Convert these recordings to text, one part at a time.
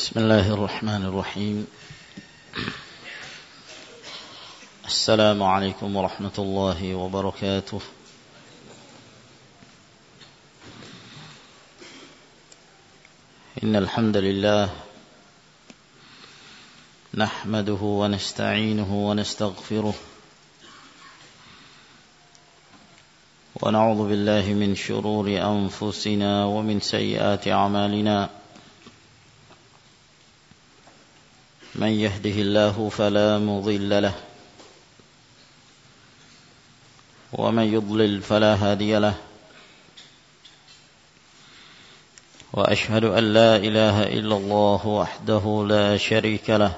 بسم الله الرحمن الرحيم. السلام عليكم ورحمة الله وبركاته. إن الحمد لله نحمده ونستعينه ونستغفره ونعوذ بالله من شرور أنفسنا ومن سيئات أعمالنا. من يهده الله فلا مضل له ومن يضلل فلا هادي له. وأشهد أن لا إله إلا الله وحده لا شريك له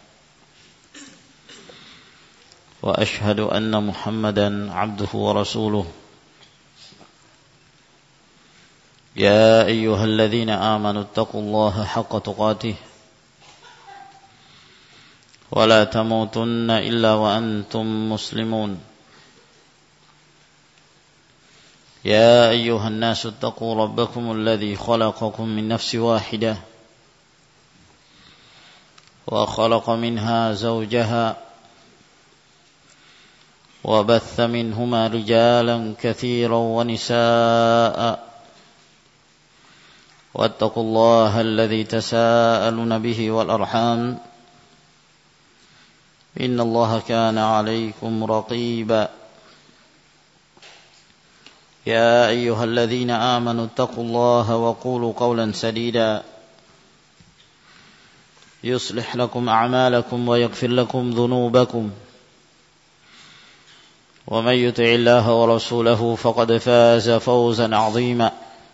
وأشهد أن محمدا عبده ورسوله. يا أيها الذين آمنوا اتقوا الله حق تقاته ولا تموتن إلا وأنتم مسلمون. يا أيها الناس اتقوا ربكم الذي خلقكم من نفس واحدة وخلق منها زوجها وبث منهما رجالا كثيرا ونساء واتقوا الله الذي تساءلون به والأرحام إن الله كان عليكم رقيبا. يا أيها الذين آمنوا اتقوا الله وقولوا قولا سديدا يصلح لكم أعمالكم ويغفر لكم ذنوبكم ومن يطع الله ورسوله فقد فاز فوزا عظيما.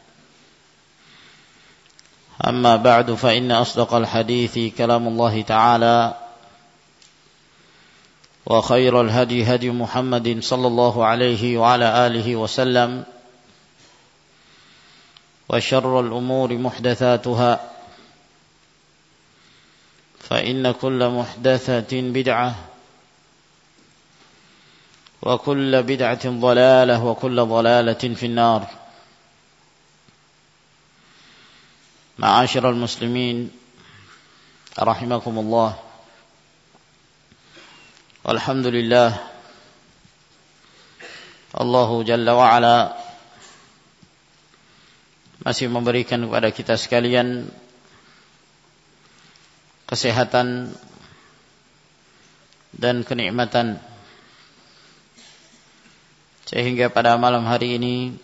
أما بعد فإن أصدق الحديث كلام الله تعالى وخير الهدي هدي محمد صلى الله عليه وعلى آله وسلم وشر الأمور محدثاتها فإن كل محدثة بدعة وكل بدعة ضلالة وكل ضلالة في النار. معاشر المسلمين رحمكم الله. Alhamdulillah, Allah Jalla wa'ala masih memberikan kepada kita sekalian kesehatan dan kenikmatan, sehingga pada malam hari ini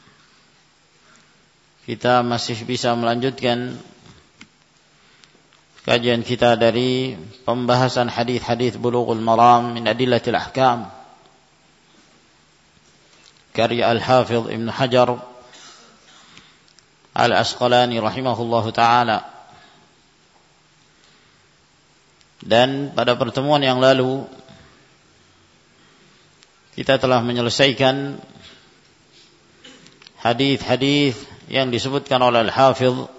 kita masih bisa melanjutkan kajian kita dari pembahasan hadis-hadis Bulughul Maram min Adillatil Ahkam karya Al-Hafidh Ibn Hajar Al-Asqalani rahimahullahu ta'ala. Dan pada pertemuan yang lalu kita telah menyelesaikan hadis-hadis yang disebutkan oleh Al-Hafidh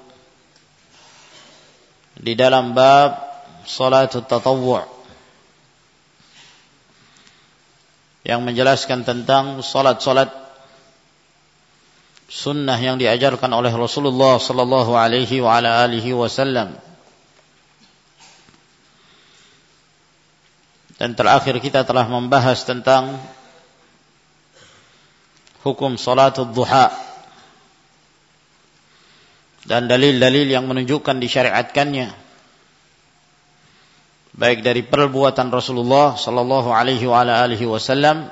di dalam bab salatul tatawwu' yang menjelaskan tentang salat-salat sunnah yang diajarkan oleh Rasulullah sallallahu alaihi wa ala alihi wasallam. Dan terakhir kita telah membahas tentang hukum salatul duha dan dalil-dalil yang menunjukkan disyariatkannya, baik dari perbuatan Rasulullah sallallahu alaihi wa ala alihi wasallam,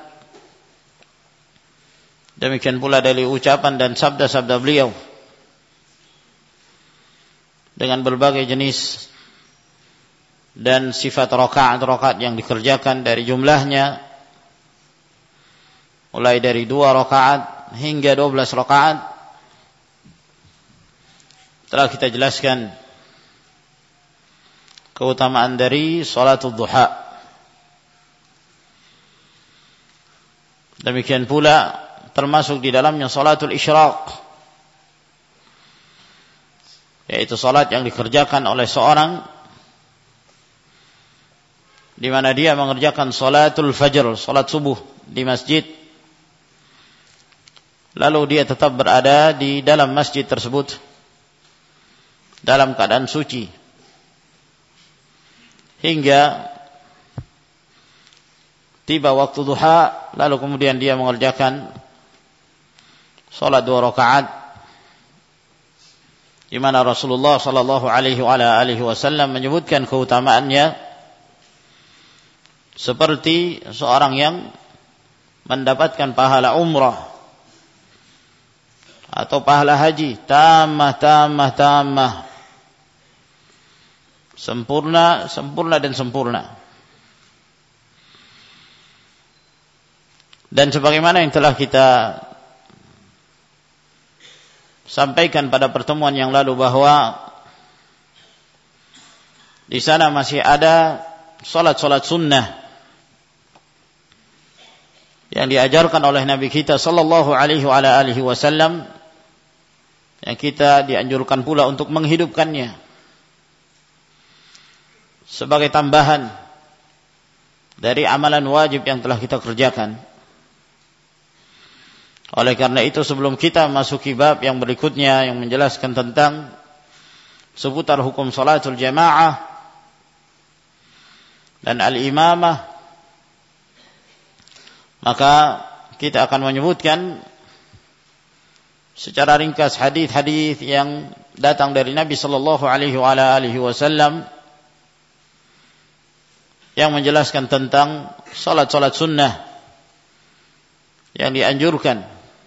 demikian pula dari ucapan dan sabda-sabda beliau dengan berbagai jenis dan sifat rakaat-rakaat yang dikerjakan, dari jumlahnya mulai dari 2 rakaat hingga 12 rakaat. Telah kita jelaskan keutamaan dari salatul duha. Demikian pula termasuk di dalamnya salatul isyraq, yaitu salat yang dikerjakan oleh seorang di mana dia mengerjakan salatul fajr, salat subuh di masjid, lalu dia tetap berada di dalam masjid tersebut dalam keadaan suci, hingga tiba waktu duha, lalu kemudian dia mengerjakan salat 2 rakaat, di mana Rasulullah sallallahu alaihi wasallam menyebutkan keutamaannya seperti seorang yang mendapatkan pahala umrah atau pahala haji tamah, sempurna dan sempurna. Dan sebagaimana yang telah kita sampaikan pada pertemuan yang lalu bahwa di sana masih ada salat-salat sunnah yang diajarkan oleh Nabi kita sallallahu alaihi wasallam, yang kita dianjurkan pula untuk menghidupkannya sebagai tambahan dari amalan wajib yang telah kita kerjakan. Oleh karena itu, sebelum kita masuki bab yang berikutnya yang menjelaskan tentang seputar hukum salatul jamaah dan al-imamah, maka kita akan menyebutkan secara ringkas hadis-hadis yang datang dari Nabi sallallahu alaihi wasallam yang menjelaskan tentang salat-salat sunnah yang dianjurkan.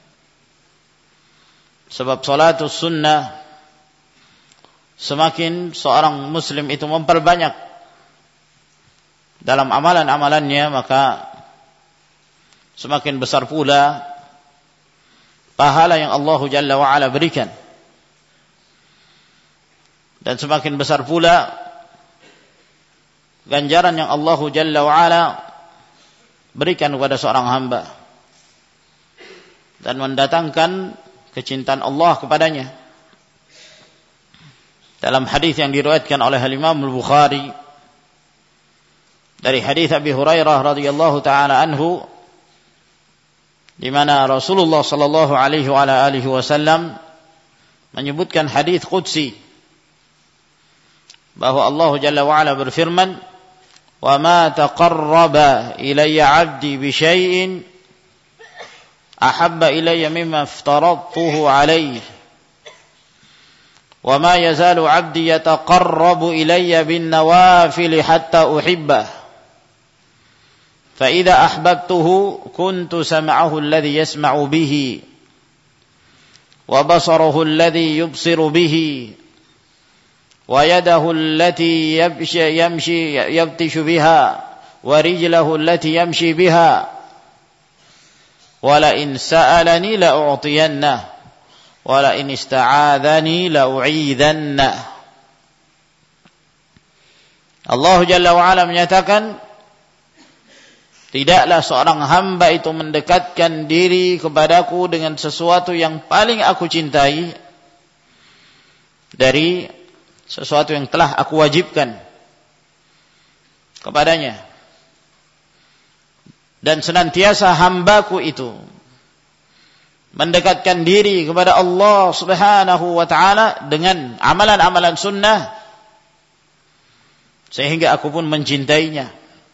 Sebab salatus sunnah, semakin seorang muslim itu memperbanyak dalam amalan-amalannya, maka semakin besar pula pahala yang Allah Jalla wa'ala berikan, dan semakin besar pula ganjaran yang Allah Jalla wa'ala berikan kepada seorang hamba dan mendatangkan kecintaan Allah kepadanya. Dalam hadis yang diriwayatkan oleh Imam Al-Bukhari dari hadis Abi Hurairah radhiyallahu taala anhu, di mana Rasulullah sallallahu alaihi wasallam menyebutkan hadis qudsi bahwa Allah Jalla wa ala berfirman, "Wa ma taqarraba ilayya 'abdi bi syai'in ahabba ilayya mimma aftaradtuhu alayhi wa ma yazalu 'abdi yataqarrabu ilayya bin nawafil hatta uhibbah fa idza ahbabtuhu kuntu sam'ahu alladhi yasma'u bihi wa basarahu alladhi yubsiru bihi wa yadahu allati yabtishu biha wa rijlahu allati yamshi biha wala in sa'alani la u'tiyanna wala in ista'adzani la u'idhanna." Allah Jalla wa ala menyatakan, tidaklah seorang hamba itu mendekatkan diri kepadaku dengan sesuatu yang paling aku cintai dari sesuatu yang telah aku wajibkan kepadanya. Dan senantiasa hambaku itu mendekatkan diri kepada Allah Subhanahu wa ta'ala dengan amalan-amalan sunnah, sehingga aku pun mencintainya.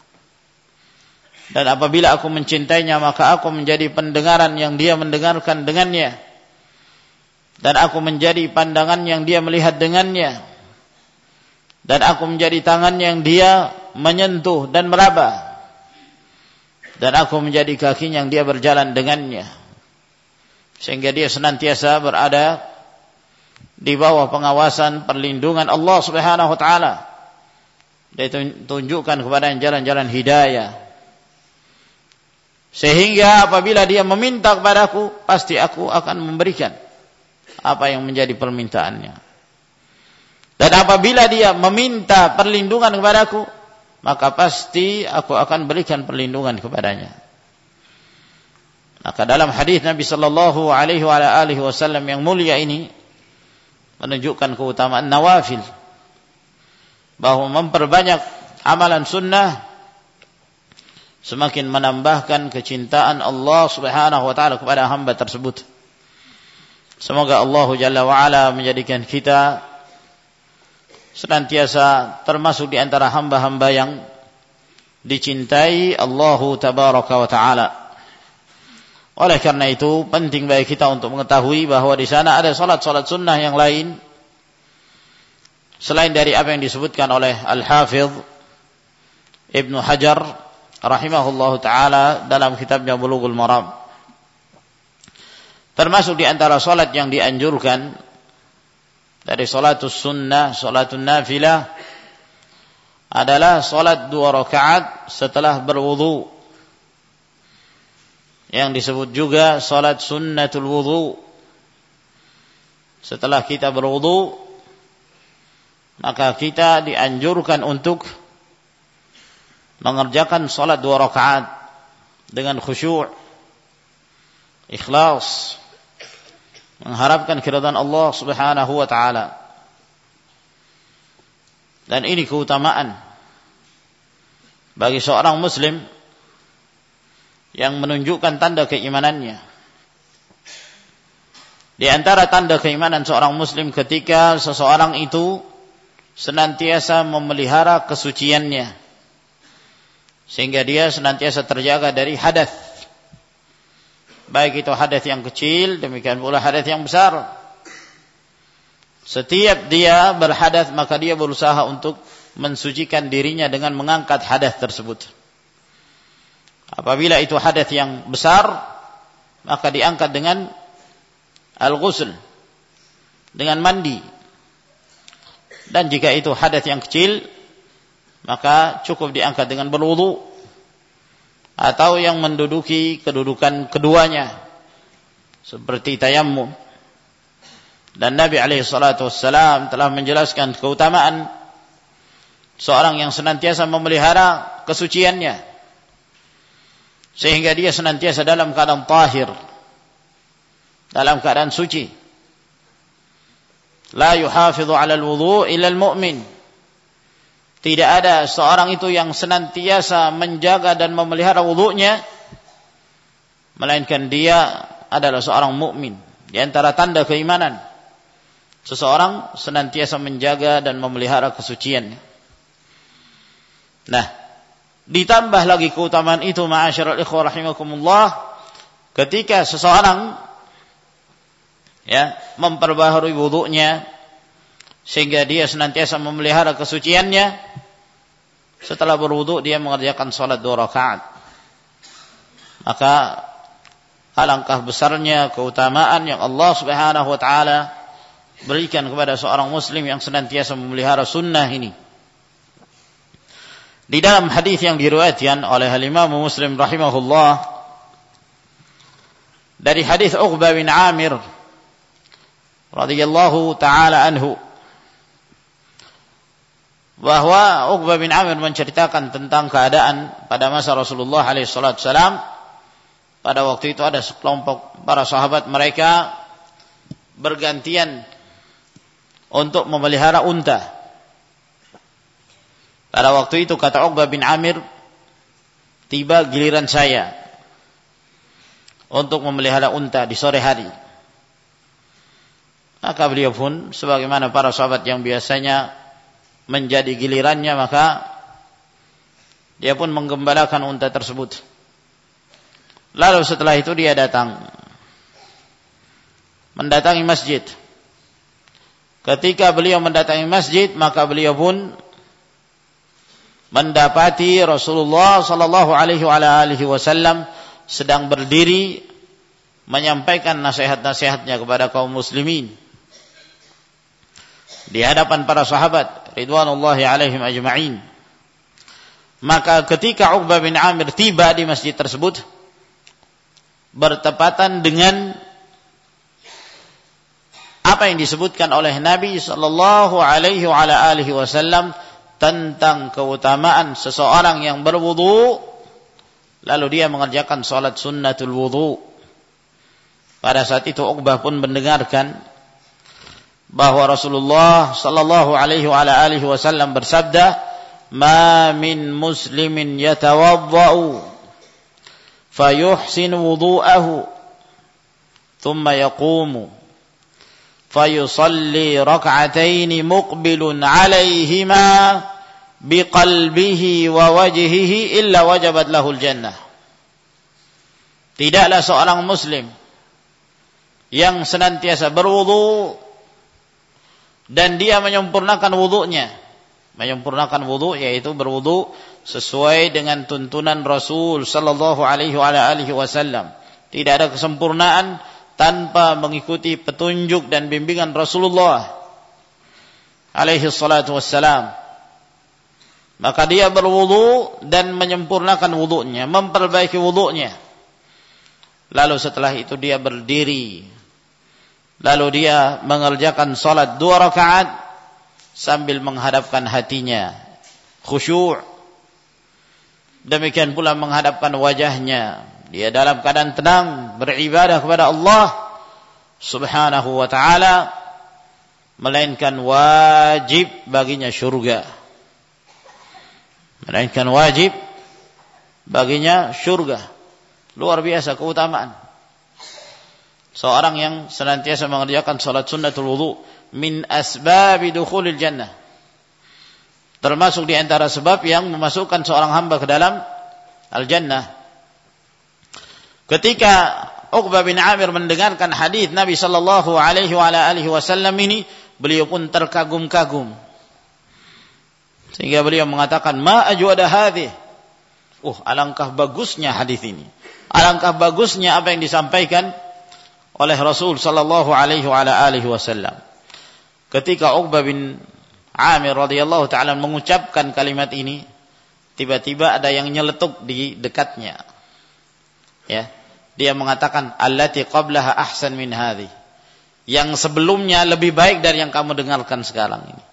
Dan apabila aku mencintainya, maka aku menjadi pendengaran yang dia mendengarkan dengannya, dan aku menjadi pandangan yang dia melihat dengannya, dan aku menjadi tangan yang dia menyentuh dan meraba, dan aku menjadi kaki yang dia berjalan dengannya, sehingga dia senantiasa berada di bawah pengawasan perlindungan Allah Subhanahu wa taala. Dia tunjukkan kepada jalan-jalan hidayah, sehingga apabila dia meminta kepadaku, pasti aku akan memberikan apa yang menjadi permintaannya. Dan apabila dia meminta perlindungan kepadaku, maka pasti aku akan berikan perlindungan kepadanya. Maka dalam hadis Nabi sallallahu alaihi wasallam yang mulia ini menunjukkan keutamaan nawafil, bahwa memperbanyak amalan sunnah semakin menambahkan kecintaan Allah Subhanahu wa taala kepada hamba tersebut. Semoga Allah Jalla wa ala menjadikan kita senantiasa termasuk di antara hamba-hamba yang dicintai Allahu tabaraka wa taala. Oleh karena itu penting bagi kita untuk mengetahui bahwa di sana ada salat-salat sunnah yang lain selain dari apa yang disebutkan oleh Al-Hafidh Ibnu Hajar rahimahullahu taala dalam kitabnya Bulughul Maram. Termasuk di antara salat yang dianjurkan dari salatus sunnah, salatun nafilah adalah salat 2 rakaat setelah berwudu, yang disebut juga salat sunnatul wudu. Setelah kita berwudu, maka kita dianjurkan untuk mengerjakan salat 2 rakaat dengan khusyuk, ikhlas, mengharapkan keridhaan Allah Subhanahu wa taala. Dan ini keutamaan bagi seorang muslim yang menunjukkan tanda keimanannya. Di antara tanda keimanan seorang muslim ketika seseorang itu senantiasa memelihara kesuciannya, sehingga dia senantiasa terjaga dari hadas, baik itu hadas yang kecil, demikian pula hadas yang besar. Setiap dia berhadas, maka dia berusaha untuk mensucikan dirinya dengan mengangkat hadas tersebut. Apabila itu hadas yang besar, maka diangkat dengan al-ghusl, dengan mandi. Dan jika itu hadas yang kecil, maka cukup diangkat dengan berwudu, atau yang menduduki kedudukan keduanya seperti tayammum. Dan Nabi alaihi salatu wassalam telah menjelaskan keutamaan seorang yang senantiasa memelihara kesuciannya, sehingga dia senantiasa dalam keadaan tahir, dalam keadaan suci. La yuhafidhu 'ala al-wudu' illa al-mu'min. Tidak ada seorang itu yang senantiasa menjaga dan memelihara wudunya melainkan dia adalah seorang mukmin. Di antara tanda keimanan, seseorang senantiasa menjaga dan memelihara kesuciannya. Nah, ditambah lagi keutamaan itu, ma'asyiral ikhwah rahimakumullah, ketika seseorang memperbaharui wudunya sehingga dia senantiasa memelihara kesuciannya, setelah berwudu dia mengerjakan salat 2 rakaat, maka alangkah besarnya keutamaan yang Allah Subhanahu wa taala berikan kepada seorang muslim yang senantiasa memelihara sunnah ini. Di dalam hadis yang diriwayatkan oleh Imam Muslim rahimahullah dari hadis Uqbah bin Amir radhiyallahu taala anhu, bahwa Uqbah bin Amir menceritakan tentang keadaan pada masa Rasulullah alaihi salatu wasalam. Pada waktu itu ada sekelompok para sahabat mereka bergantian untuk memelihara unta. Pada waktu itu kata Uqbah bin Amir, tiba giliran saya untuk memelihara unta di sore hari. Maka beliau pun sebagaimana para sahabat yang biasanya menjadi gilirannya, maka dia pun menggembalakan unta tersebut. Lalu setelah itu dia mendatangi masjid. Ketika beliau mendatangi masjid, maka beliau pun mendapati Rasulullah sallallahu alaihi wasallam sedang berdiri menyampaikan nasihat-nasihatnya kepada kaum muslimin di hadapan para sahabat ridwanullahi alaihim ajma'in. Maka ketika Uqbah bin Amir tiba di masjid tersebut, bertepatan dengan apa yang disebutkan oleh Nabi sallallahu alaihi wasallam tentang keutamaan seseorang yang berwudu lalu dia mengerjakan salat sunnatul wudu. Pada saat itu Uqbah pun mendengarkan bahwa Rasulullah sallallahu alaihi wasallam bersabda, "Ma min muslimin yatawaddau fayuhsin wudu'ahu thumma yaqumu fayusalli rak'ataini muqbilun 'alaihima biqalbihi wa wajhihi illa wajabat lahul jannah. Tidaklah seorang muslim yang senantiasa berwudu dan dia menyempurnakan wudunya. Menyempurnakan wudu yaitu berwudu sesuai dengan tuntunan Rasul sallallahu alaihi wasallam. Tidak ada kesempurnaan tanpa mengikuti petunjuk dan bimbingan Rasulullah alaihi salatu wassalam. Maka dia berwudu dan menyempurnakan wudunya, memperbaiki wudunya. Lalu setelah itu dia berdiri. Lalu dia mengerjakan salat 2 rakaat sambil menghadapkan hatinya, khusyuk. Demikian pula menghadapkan wajahnya. Dia dalam keadaan tenang beribadah kepada Allah Subhanahu wa ta'ala, melainkan wajib baginya syurga. Melainkan wajib baginya syurga. Luar biasa keutamaan seorang yang senantiasa mengerjakan salat sunnatul wudu, min asbabi dukhulil jannah, termasuk di antara sebab yang memasukkan seorang hamba ke dalam al-jannah. Ketika Uqbah bin Amir mendengarkan hadis Nabi sallallahu alaihi wasallam ini, beliau pun terkagum-kagum sehingga beliau mengatakan, ma ajwada hadhihi, alangkah bagusnya hadis ini, alangkah bagusnya apa yang disampaikan oleh Rasul sallallahu alaihi wasallam. Ketika Uqbah bin Amir radhiyallahu ta'ala mengucapkan kalimat ini, tiba-tiba ada yang nyeletuk di dekatnya. Ya, dia mengatakan, allati qablaha ahsan min hadhi, yang sebelumnya lebih baik dari yang kamu dengarkan sekarang ini.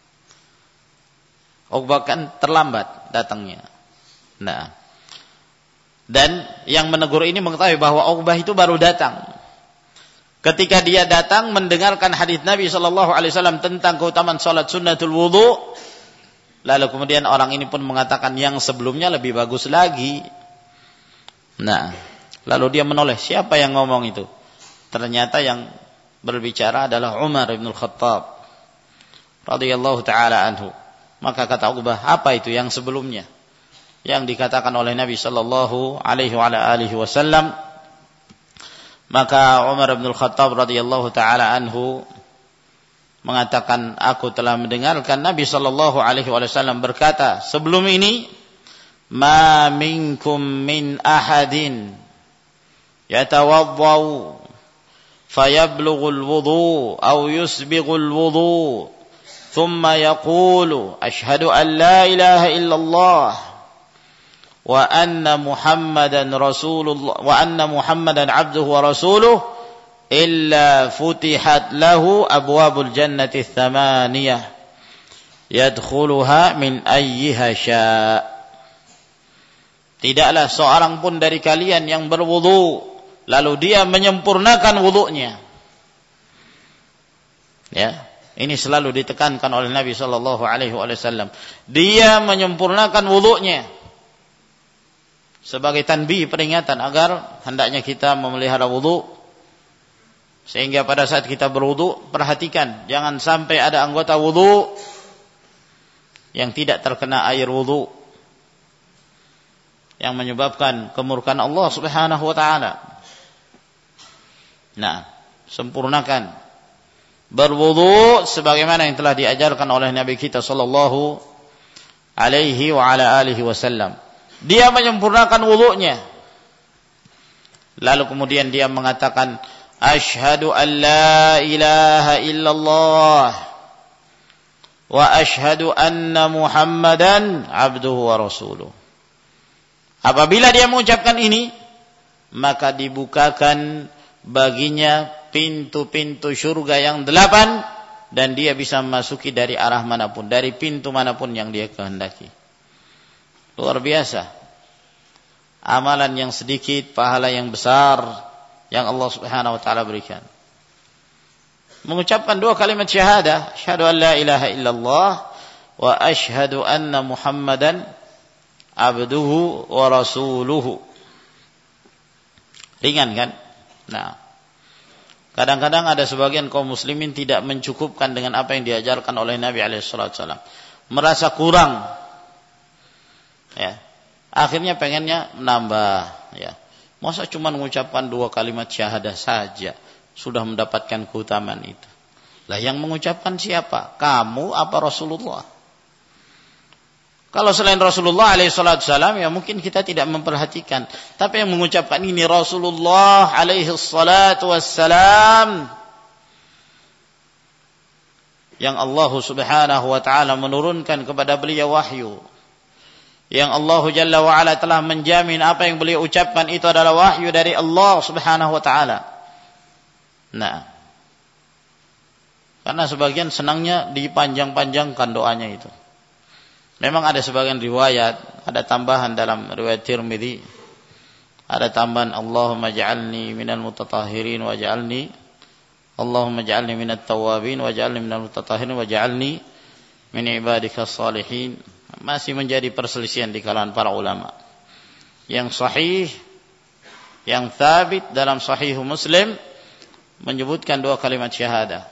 Uqbah kan terlambat datangnya. Nah, dan yang menegur ini mengetahui bahwa Uqbah itu baru datang. Ketika dia datang mendengarkan hadis Nabi sallallahu alaihi wasallam tentang keutamaan salat sunnatul wudu, lalu kemudian orang ini pun mengatakan yang sebelumnya lebih bagus lagi. Nah, lalu dia menoleh, siapa yang ngomong itu? Ternyata yang berbicara adalah Umar bin Khattab radhiyallahu taala anhu. Maka kata Uqbah, apa itu yang sebelumnya yang dikatakan oleh Nabi sallallahu alaihi wasallam? Maka Umar bin Khattab radhiyallahu taala anhu mengatakan, aku telah mendengarkan Nabi sallallahu alaihi wasallam berkata sebelum ini, ma minkum min ahadin yatawaddau fayablughul wudu aw yusbighul wudu thumma yaqulu ashhadu an la ilaha illallah wa anna Muhammadan Rasulullah wa anna Muhammadan abduhu wa rasuluh illa futihat lahu abwabul jannati tsamaniyah yadkhuluha min ayyiha syaa. Tidaklah seorang pun dari kalian yang berwudu lalu dia menyempurnakan wudunya. Ya, ini selalu ditekankan oleh Nabi sallallahu alaihi wasallam. Dia menyempurnakan wudunya sebagai tanbih, peringatan agar hendaknya kita memelihara wudu, sehingga pada saat kita berwudu perhatikan jangan sampai ada anggota wudu yang tidak terkena air wudu yang menyebabkan kemurkaan Allah Subhanahu wa taala. Nah, sempurnakan berwudu sebagaimana yang telah diajarkan oleh Nabi kita sallallahu alaihi wasallam. Dia menyempurnakan wudunya. Lalu kemudian dia mengatakan, asyhadu an la ilaha illallah wa asyhadu anna Muhammadan abduhu wa rasuluh. Apabila dia mengucapkan ini, maka dibukakan baginya pintu-pintu surga yang 8 dan dia bisa memasuki dari arah manapun, dari pintu manapun yang dia kehendaki. Luar biasa. Amalan yang sedikit, pahala yang besar yang Allah Subhanahu wa taala berikan. Mengucapkan 2 kalimat syahadah, asyhadu an la ilaha illallah wa asyhadu anna Muhammadan abduhu wa rasuluhu. Ringan kan? Nah, Kadang-kadang ada sebagian kaum muslimin tidak mencukupkan dengan apa yang diajarkan oleh Nabi SAW. Merasa kurang. Ya. Akhirnya pengennya menambah. Ya. Masa cuma mengucapkan 2 kalimat syahadah saja sudah mendapatkan keutamaan itu. Lah yang mengucapkan siapa? Kamu apa Rasulullah? Kalau selain Rasulullah alaihissalam, ya mungkin kita tidak memperhatikan. Tapi yang mengucapkan ini Rasulullah alaihissalam, yang Allah subhanahu wa ta'ala menurunkan kepada beliau wahyu, yang Allah jalla wa ala telah menjamin apa yang beliau ucapkan itu adalah wahyu dari Allah subhanahu wa ta'ala. Nah, karena sebagian senangnya dipanjang-panjangkan doanya itu. Memang ada sebagian riwayat, ada tambahan dalam riwayat Tirmidzi, ada tambahan Allahumma ja'alni minal mutatahhirin waj'alni Allahumma ja'alni minat tawwabin waj'alni minal mutatahhirin waj'alni min ibadika salihin. Masih menjadi perselisihan di kalangan para ulama. Yang sahih, yang thabit dalam Sahih Muslim menyebutkan 2 kalimat syahadah.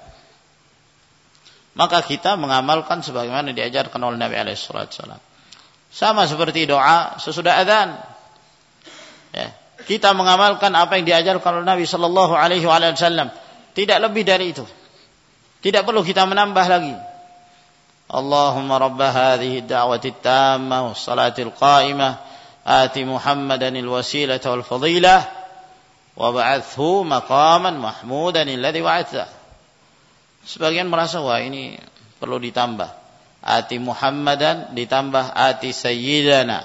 Maka kita mengamalkan sebagaimana diajarkan oleh Nabi SAW. Sama seperti doa sesudah adzan. Ya, kita mengamalkan apa yang diajarkan oleh Nabi SAW. Tidak lebih dari itu. Tidak perlu kita menambah lagi. Allahumma rabba hadhihi ad-da'wati at-tammah was-salatil qa'imah ati Muhammadanil wasilata wal fadilah wa ba'athhu maqaman mahmudan alladhi wa'adta. Sebagian merasa wah ini perlu ditambah. Ati Muhammadan ditambah ati Sayyidana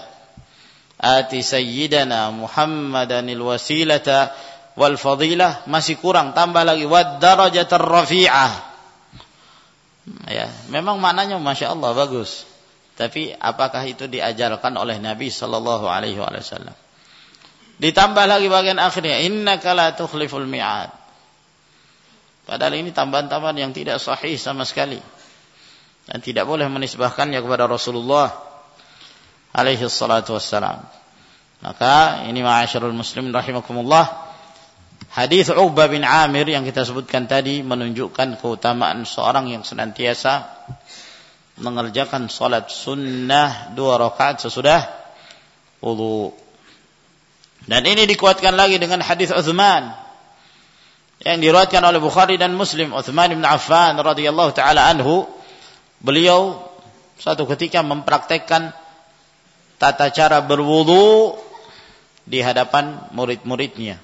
Muhammadanil wasilata wal fadilah, masih kurang, tambah lagi wad darajatar rafi'ah. Ya, memang maknanya Masya Allah bagus. Tapi apakah itu diajarkan oleh Nabi sallallahu alaihi wasallam? Ditambah lagi bagian akhirnya innaka la tukhliful mi'ad. Padahal ini tambahan-tambahan yang tidak sahih sama sekali. Dan tidak boleh menisbahkannya kepada Rasulullah alaihi salatu wassalam. Maka ini ma'asyarul muslimin rahimakumullah, hadis Uqbah bin Amir yang kita sebutkan tadi menunjukkan keutamaan seorang yang senantiasa mengerjakan salat sunnah 2 rakaat sesudah wudu. Dan ini dikuatkan lagi dengan hadis Utsman yang diriwayatkan oleh Bukhari dan Muslim. Utsman bin Affan radhiyallahu taala anhu, beliau suatu ketika mempraktekkan tata cara berwudu di hadapan murid-muridnya.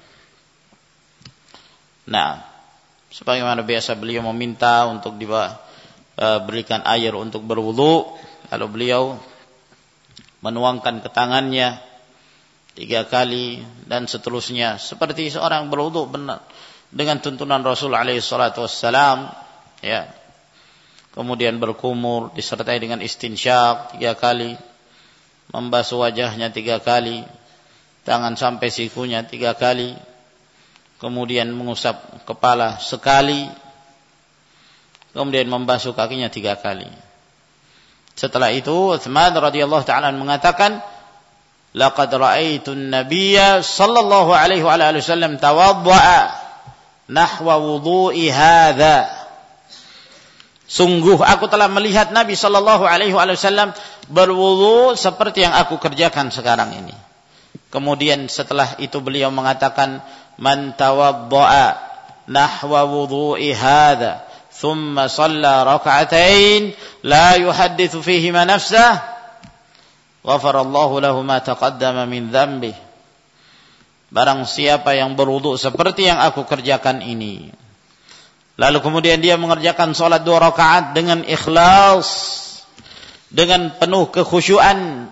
Nah, sebagaimana biasa beliau meminta untuk diberikan air untuk berwudu, lalu beliau menuangkan ke tangannya 3 kali dan seterusnya seperti seorang berwudu benar dengan tuntunan Rasul alaihi salatu wassalam, ya. Kemudian berkumur disertai dengan istinsyak 3 kali, membasuh wajahnya 3 kali, tangan sampai sikunya 3 kali, kemudian mengusap kepala sekali, kemudian membasuh kakinya 3 kali. Setelah itu Utsman radhiyallahu ta'ala mengatakan, laqad ra'aitun nabiyya sallallahu alaihi wasallam tawadda'a nahwa wudu'i hadza. Sungguh aku telah melihat Nabi sallallahu alaihi wasallam berwudu seperti yang aku kerjakan sekarang ini. Kemudian setelah itu beliau mengatakan, man tawadda'a nahwa wudu'i hadza thumma shalla rak'atain la yuhaddithu fihima nafsah ghafarallahu lahu ma taqaddama min dhanbihi. Barang siapa yang berwudu seperti yang aku kerjakan ini, lalu kemudian dia mengerjakan salat 2 rakaat dengan ikhlas, dengan penuh kekhusyuan,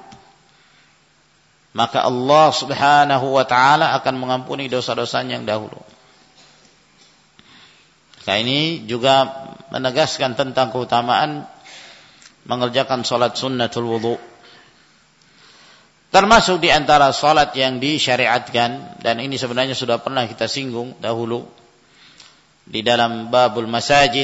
maka Allah subhanahu wa ta'ala akan mengampuni dosa-dosanya yang dahulu. Nah, ini juga menegaskan tentang keutamaan mengerjakan salat sunnatul wudu. Termasuk di antara salat yang disyariatkan, dan ini sebenarnya sudah pernah kita singgung dahulu di dalam babul masajid,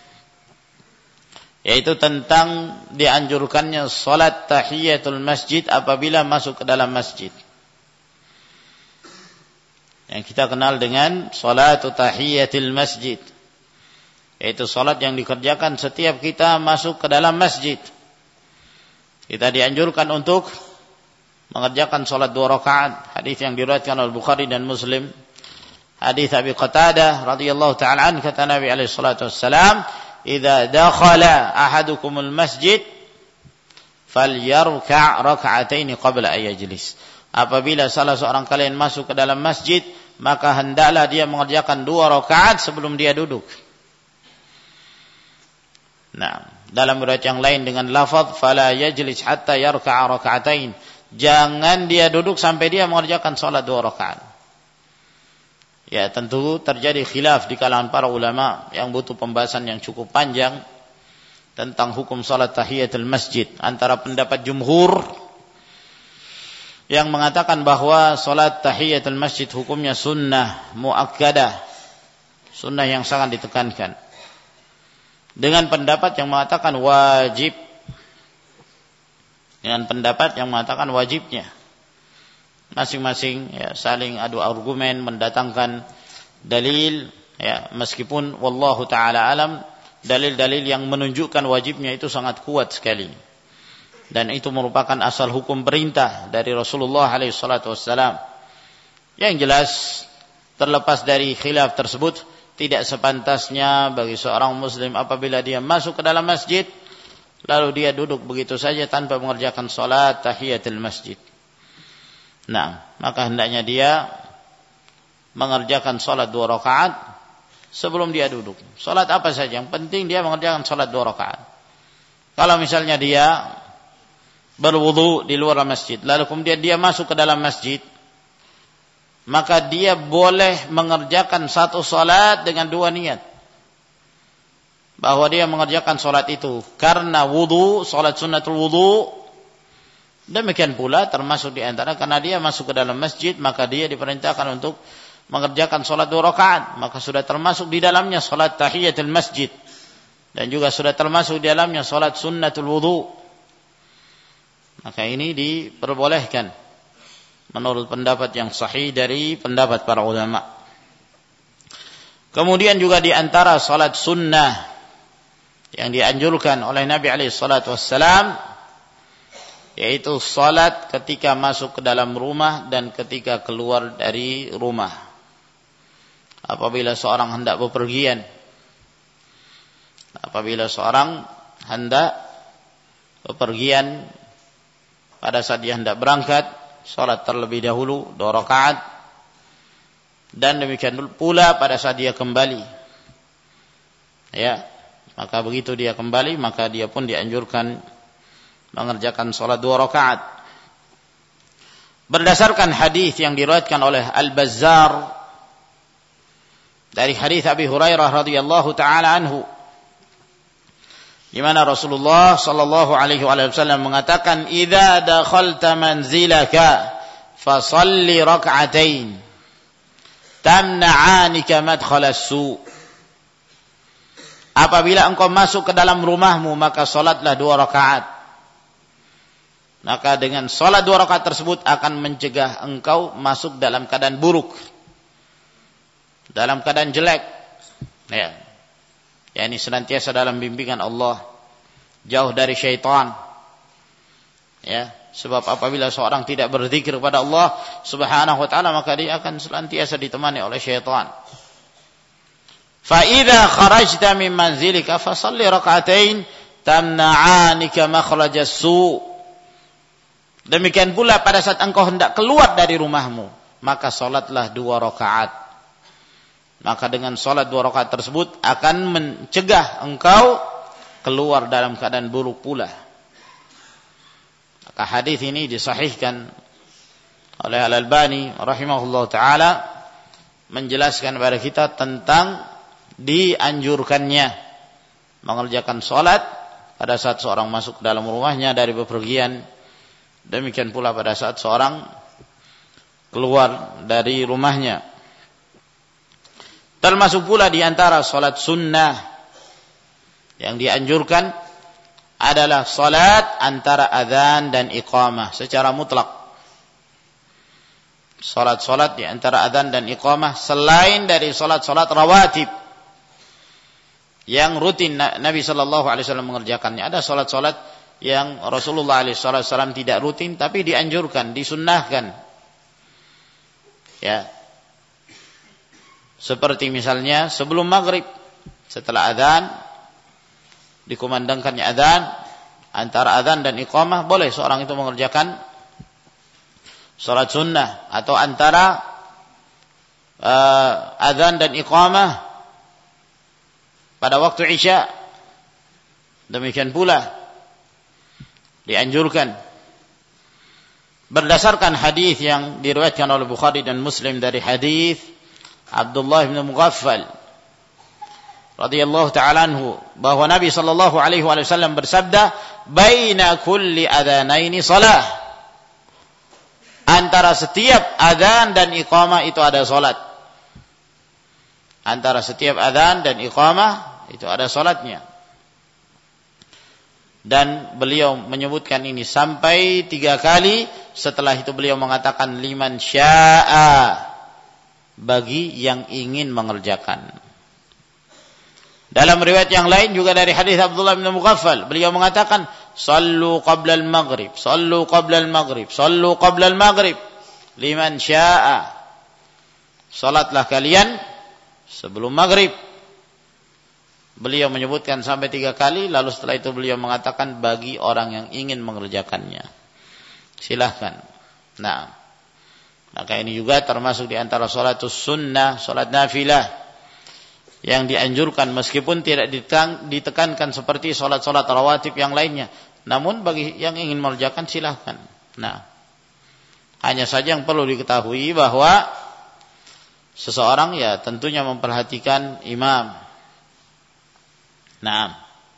yaitu tentang dianjurkannya salat tahiyatul masjid apabila masuk ke dalam masjid. yang kita kenal dengan salatu tahiyatil masjid, yaitu salat yang dikerjakan setiap kita masuk ke dalam masjid. Kita dianjurkan untuk mengerjakan salat 2 rakaat. Hadis yang diriwayatkan oleh Bukhari dan Muslim, hadis Abi Qatadah radhiyallahu taala an, kata Nabi alaihi salatu wassalam, "Idza dakhala ahadukumul masjid falyarka' rak'atain qabla an yajlis." Apabila salah seorang kalian masuk ke dalam masjid, maka hendaklah dia mengerjakan 2 rakaat sebelum dia duduk. Nah, dalam riwayat yang lain dengan lafaz fala yajlis hatta yarka'a rak'atain. Jangan dia duduk sampai dia mengerjakan salat 2 rakaat. Ya, tentu terjadi khilaf di kalangan para ulama yang butuh pembahasan yang cukup panjang tentang hukum salat tahiyatul masjid, antara pendapat jumhur yang mengatakan bahwa salat tahiyatul masjid hukumnya sunnah muakkadah, sunnah yang sangat ditekankan, dengan pendapat yang mengatakan wajib, dengan pendapat yang mengatakan wajibnya. Masing-masing ya saling adu argumen, mendatangkan dalil, ya, meskipun wallahu taala alam dalil-dalil yang menunjukkan wajibnya itu sangat kuat sekali, dan itu merupakan asal hukum perintah dari Rasulullah alaihi salatu wassalam. Yang jelas, terlepas dari khilaf tersebut, tidak sepantasnya bagi seorang muslim apabila dia masuk ke dalam masjid lalu dia duduk begitu saja tanpa mengerjakan salat tahiyatul masjid. Nah, maka hendaknya dia mengerjakan salat 2 rakaat sebelum dia duduk. Salat apa saja, yang penting dia mengerjakan salat 2 rakaat. Kalau misalnya dia berwudu di luar masjid, lalu kemudian dia masuk ke dalam masjid, maka dia boleh mengerjakan satu salat dengan 2 niat. Bahwa dia mengerjakan salat itu karena wudu, salat sunnatul wudu. Demikian pula termasuk di antara karena dia masuk ke dalam masjid, maka dia diperintahkan untuk mengerjakan salat 2 rakaat, maka sudah termasuk di dalamnya salat tahiyatul masjid, dan juga sudah termasuk di dalamnya salat sunnatul wudu. Maka ini diperbolehkan menurut pendapat yang sahih dari pendapat para ulama. Kemudian juga di antara salat sunnah yang dianjurkan oleh Nabi alaihi salatu wassalam, yaitu salat ketika masuk ke dalam rumah dan ketika keluar dari rumah. Apabila seorang hendak bepergian, apabila seorang hendak bepergian, pada saat dia hendak berangkat, salat terlebih dahulu 2 rakaat, dan demikian pula pada saat dia kembali. Ya, maka begitu dia kembali, maka dia pun dianjurkan mengerjakan salat 2 rakaat. Berdasarkan hadis yang diriwayatkan oleh Al-Bazzar dari hadis Abi Hurairah radhiyallahu taala anhu, di mana Rasulullah sallallahu alaihi wasallam mengatakan, "Idza dakhalta manzilaka fasalli rak'atain tamna'anika madkhala as-su." Apabila engkau masuk ke dalam rumahmu, maka salatlah 2 rakaat. Maka dengan salat 2 rakaat tersebut akan mencegah engkau masuk dalam keadaan buruk, dalam keadaan jelek. Ya. yakni senantiasa dalam bimbingan Allah, jauh dari syaitan. Ya, sebab apabila seorang tidak berzikir kepada Allah Subhanahu wa taala, maka dia akan senantiasa ditemani oleh syaitan. Fa idza kharajta min manzilika fasalli rak'atain tamna'anika makhrajas su. Demikian pula pada saat engkau hendak keluar dari rumahmu, maka salatlah 2 rakaat. Maka dengan salat 2 rakaat tersebut akan mencegah engkau keluar dalam keadaan buruk pula. Maka hadis ini disahihkan oleh Al-Albani rahimahullah taala, menjelaskan kepada kita tentang dianjurkannya mengerjakan salat pada saat seorang masuk ke dalam rumahnya dari bepergian, demikian pula pada saat seorang keluar dari rumahnya. Termasuk pula di antara salat sunnah yang dianjurkan adalah salat antara azan dan iqamah secara mutlak. salat-salat di antara adzan dan iqamah selain dari salat-salat rawatib yang rutin Nabi sallallahu alaihi wasallam mengerjakannya. Ada salat-salat yang Rasulullah alaihi wasallam tidak rutin tapi dianjurkan, disunnahkan. Ya. Seperti misalnya sebelum maghrib, setelah adzan dikumandangkannya adzan, antara adzan dan iqamah boleh seorang itu mengerjakan salat sunnah, atau antara adzan dan iqamah pada waktu Isya. Demikian pula dianjurkan berdasarkan hadis yang diriwayatkan oleh Bukhari dan Muslim dari hadis Abdullah bin Mughaffal radhiyallahu ta'ala anhu bahwa Nabi sallallahu alaihi wasallam bersabda, "Baina kulli adzanaini salah." Antara setiap adzan dan iqamah itu ada salat. Antara setiap adzan dan iqamah itu ada salatnya. Dan beliau menyebutkan ini sampai 3 kali. Setelah itu beliau mengatakan liman syaa, bagi yang ingin mengerjakan. Dalam riwayat yang lain juga dari hadis Abdullah bin Mughaffal, beliau mengatakan, "Shallu qabla al-maghrib, shallu qabla al-maghrib, shallu qabla al-maghrib, liman syaa." Salatlah kalian sebelum maghrib. Beliau menyebutkan sampai 3 kali, lalu setelah itu beliau mengatakan bagi orang yang ingin mengerjakannya. Silahkan. Nah, maka ini juga termasuk di antara salatus sunnah, salat nafilah yang dianjurkan meskipun tidak ditekankan seperti salat-salat rawatib yang lainnya. Namun bagi yang ingin mengerjakan silahkan. Nah, hanya saja yang perlu diketahui bahwa seseorang ya tentunya memperhatikan imam. Nah,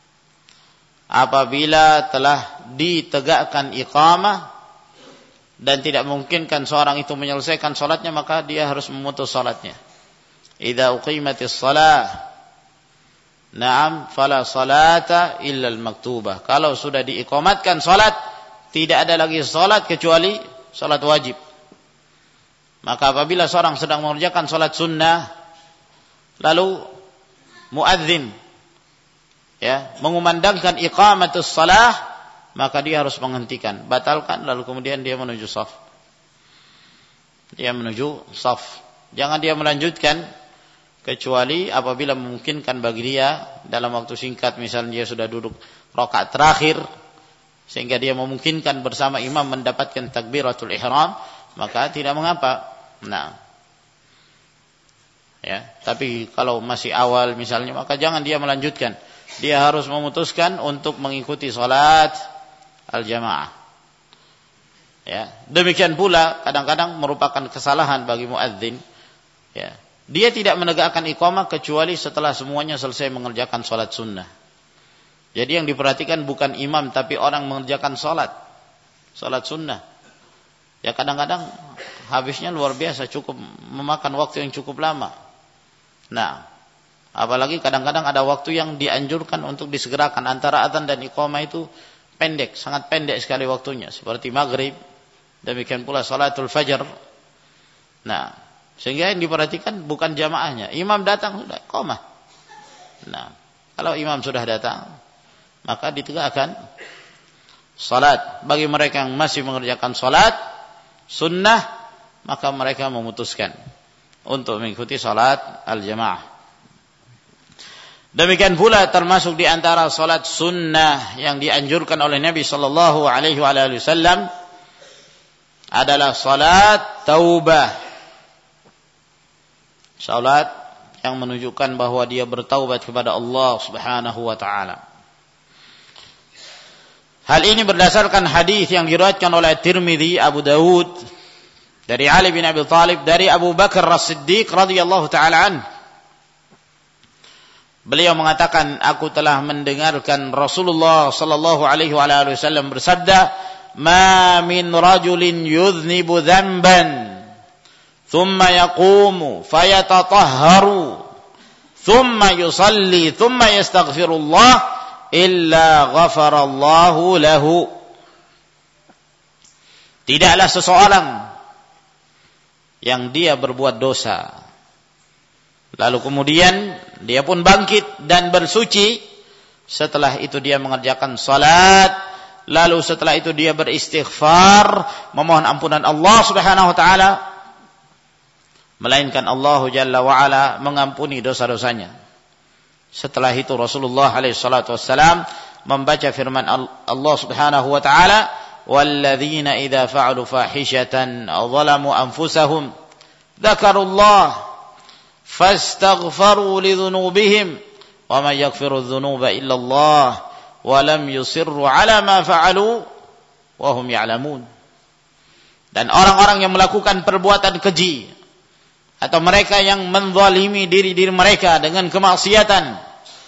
apabila telah ditegakkan iqamah dan tidak memungkinkan seorang itu menyelesaikan salatnya, maka dia harus memutus salatnya. Idza uqimatis shalah, na'am, fala salata illa al-maktubah. Kalau sudah diiqamatkan salat, tidak ada lagi salat kecuali salat wajib. Maka apabila seorang sedang mengerjakan salat sunnah, lalu muadzin mengumandangkan iqamatus shalah, maka dia harus menghentikan, batalkan, lalu kemudian dia menuju shaf. Dia menuju shaf. Jangan dia melanjutkan kecuali apabila memungkinkan bagi dia dalam waktu singkat, misalnya dia sudah duduk rakaat terakhir sehingga dia memungkinkan bersama imam mendapatkan takbiratul ihram, maka tidak mengapa. Nah, tapi kalau masih awal misalnya, maka jangan dia melanjutkan. Dia harus memutuskan untuk mengikuti salat al-jamaah. Demikian pula kadang-kadang merupakan kesalahan bagi muadzin. Dia tidak menegakkan iqamah kecuali setelah semuanya selesai mengerjakan salat sunnah. Jadi yang diperhatikan bukan imam tapi orang mengerjakan salat sunnah. Kadang-kadang habisnya luar biasa, cukup memakan waktu yang cukup lama. Nah, apalagi kadang-kadang ada waktu yang dianjurkan untuk disegerakan. Antara adzan dan iqamah itu pendek, sangat pendek sekali waktunya, seperti maghrib, demikian pula salatul fajr. Nah, sehingga yang diperhatikan bukan jamaahnya. Imam datang sudah iqamah. Nah, kalau imam sudah datang, maka ditegakkan salat. Bagi mereka yang masih mengerjakan salat sunnah, maka mereka memutuskan untuk mengikuti salat al-jamaah. Demikian pula termasuk di antara salat sunnah yang dianjurkan oleh Nabi sallallahu alaihi wasallam adalah salat taubah. Salat yang menunjukkan bahwa dia bertaubat kepada Allah Subhanahu wa taala. Hal ini berdasarkan hadis yang diriwayatkan oleh Tirmidzi, Abu Dawud dari Ali bin Abi Thalib dari Abu Bakar As-Siddiq radhiyallahu taala anhu. Beliau mengatakan, aku telah mendengarkan Rasulullah sallallahu alaihi wasallam bersabda, "Ma min rajulin yudhnibu dhanban, thumma yaqumu fayatatahharu, thumma yusalli, thumma yastaghfirullah, illa ghafarallahu lahu." Tidaklah seseorang yang dia berbuat dosa. Lalu kemudian dia pun bangkit dan bersuci. Setelah itu dia mengerjakan salat. Lalu setelah itu dia beristighfar, memohon ampunan Allah Subhanahu wa taala. Melainkan Allah Jalla wa ala mengampuni dosa-dosanya. Setelah itu Rasulullah alaihi salatu wassalam membaca firman Allah Subhanahu wa taala, "Walladzina idza fa'alu fahishatan aw zalamu anfusahum dzakarullah fastaghfaru lidzunubihim wa may yaghfiru dzunuba illa Allah wa lam yusirru ala ma fa'alu wa hum ya'lamun." Dan orang-orang yang melakukan perbuatan keji atau mereka yang menzalimi diri-diri mereka dengan kemaksiatan,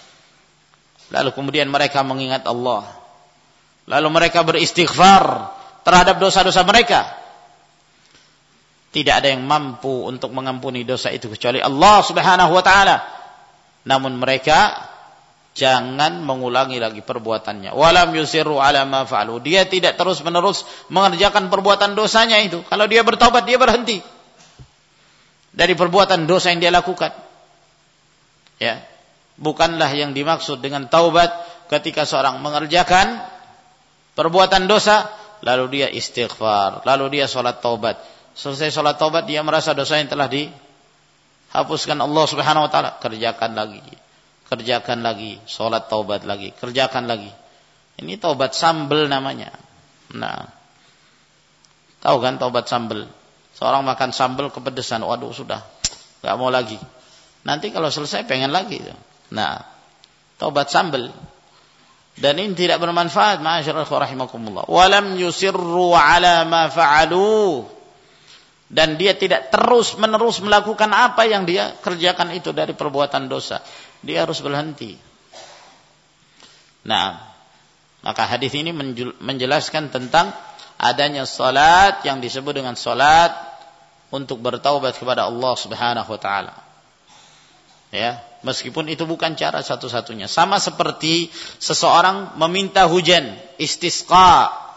lalu kemudian mereka mengingat Allah, lalu mereka beristighfar terhadap dosa-dosa mereka, tidak ada yang mampu untuk mengampuni dosa itu kecuali Allah Subhanahu wa taala. Namun mereka jangan mengulangi lagi perbuatannya. Walam yusirru ala ma fa'alu. Dia tidak terus-menerus mengerjakan perbuatan dosanya itu. Kalau dia bertaubat, dia berhenti dari perbuatan dosa yang dia lakukan. Ya. Bukanlah yang dimaksud dengan taubat ketika seorang mengerjakan perbuatan dosa lalu dia istighfar, lalu dia salat taubat. Selesai salat taubat dia merasa dosa yang telah dihapuskan Allah Subhanahu wa taala, kerjakan lagi, salat taubat lagi, kerjakan lagi. Ini taubat sambel namanya. Nah, tahu kan taubat sambel? Seorang makan sambel kepedesan, waduh sudah, enggak mau lagi. Nanti kalau selesai pengen lagi. Nah, taubat sambel. Dan ini tidak bermanfaat, ma'asyiral rahimakumullah. Walam yusirru ala ma fa'alu. Dan dia tidak terus-menerus melakukan apa yang dia kerjakan itu dari perbuatan dosa. Dia harus berhenti. Nah, maka hadis ini menjelaskan tentang adanya salat yang disebut dengan salat untuk bertaubat kepada Allah Subhanahu wa taala. Ya, meskipun itu bukan cara satu-satunya. Sama seperti seseorang meminta hujan, istisqa.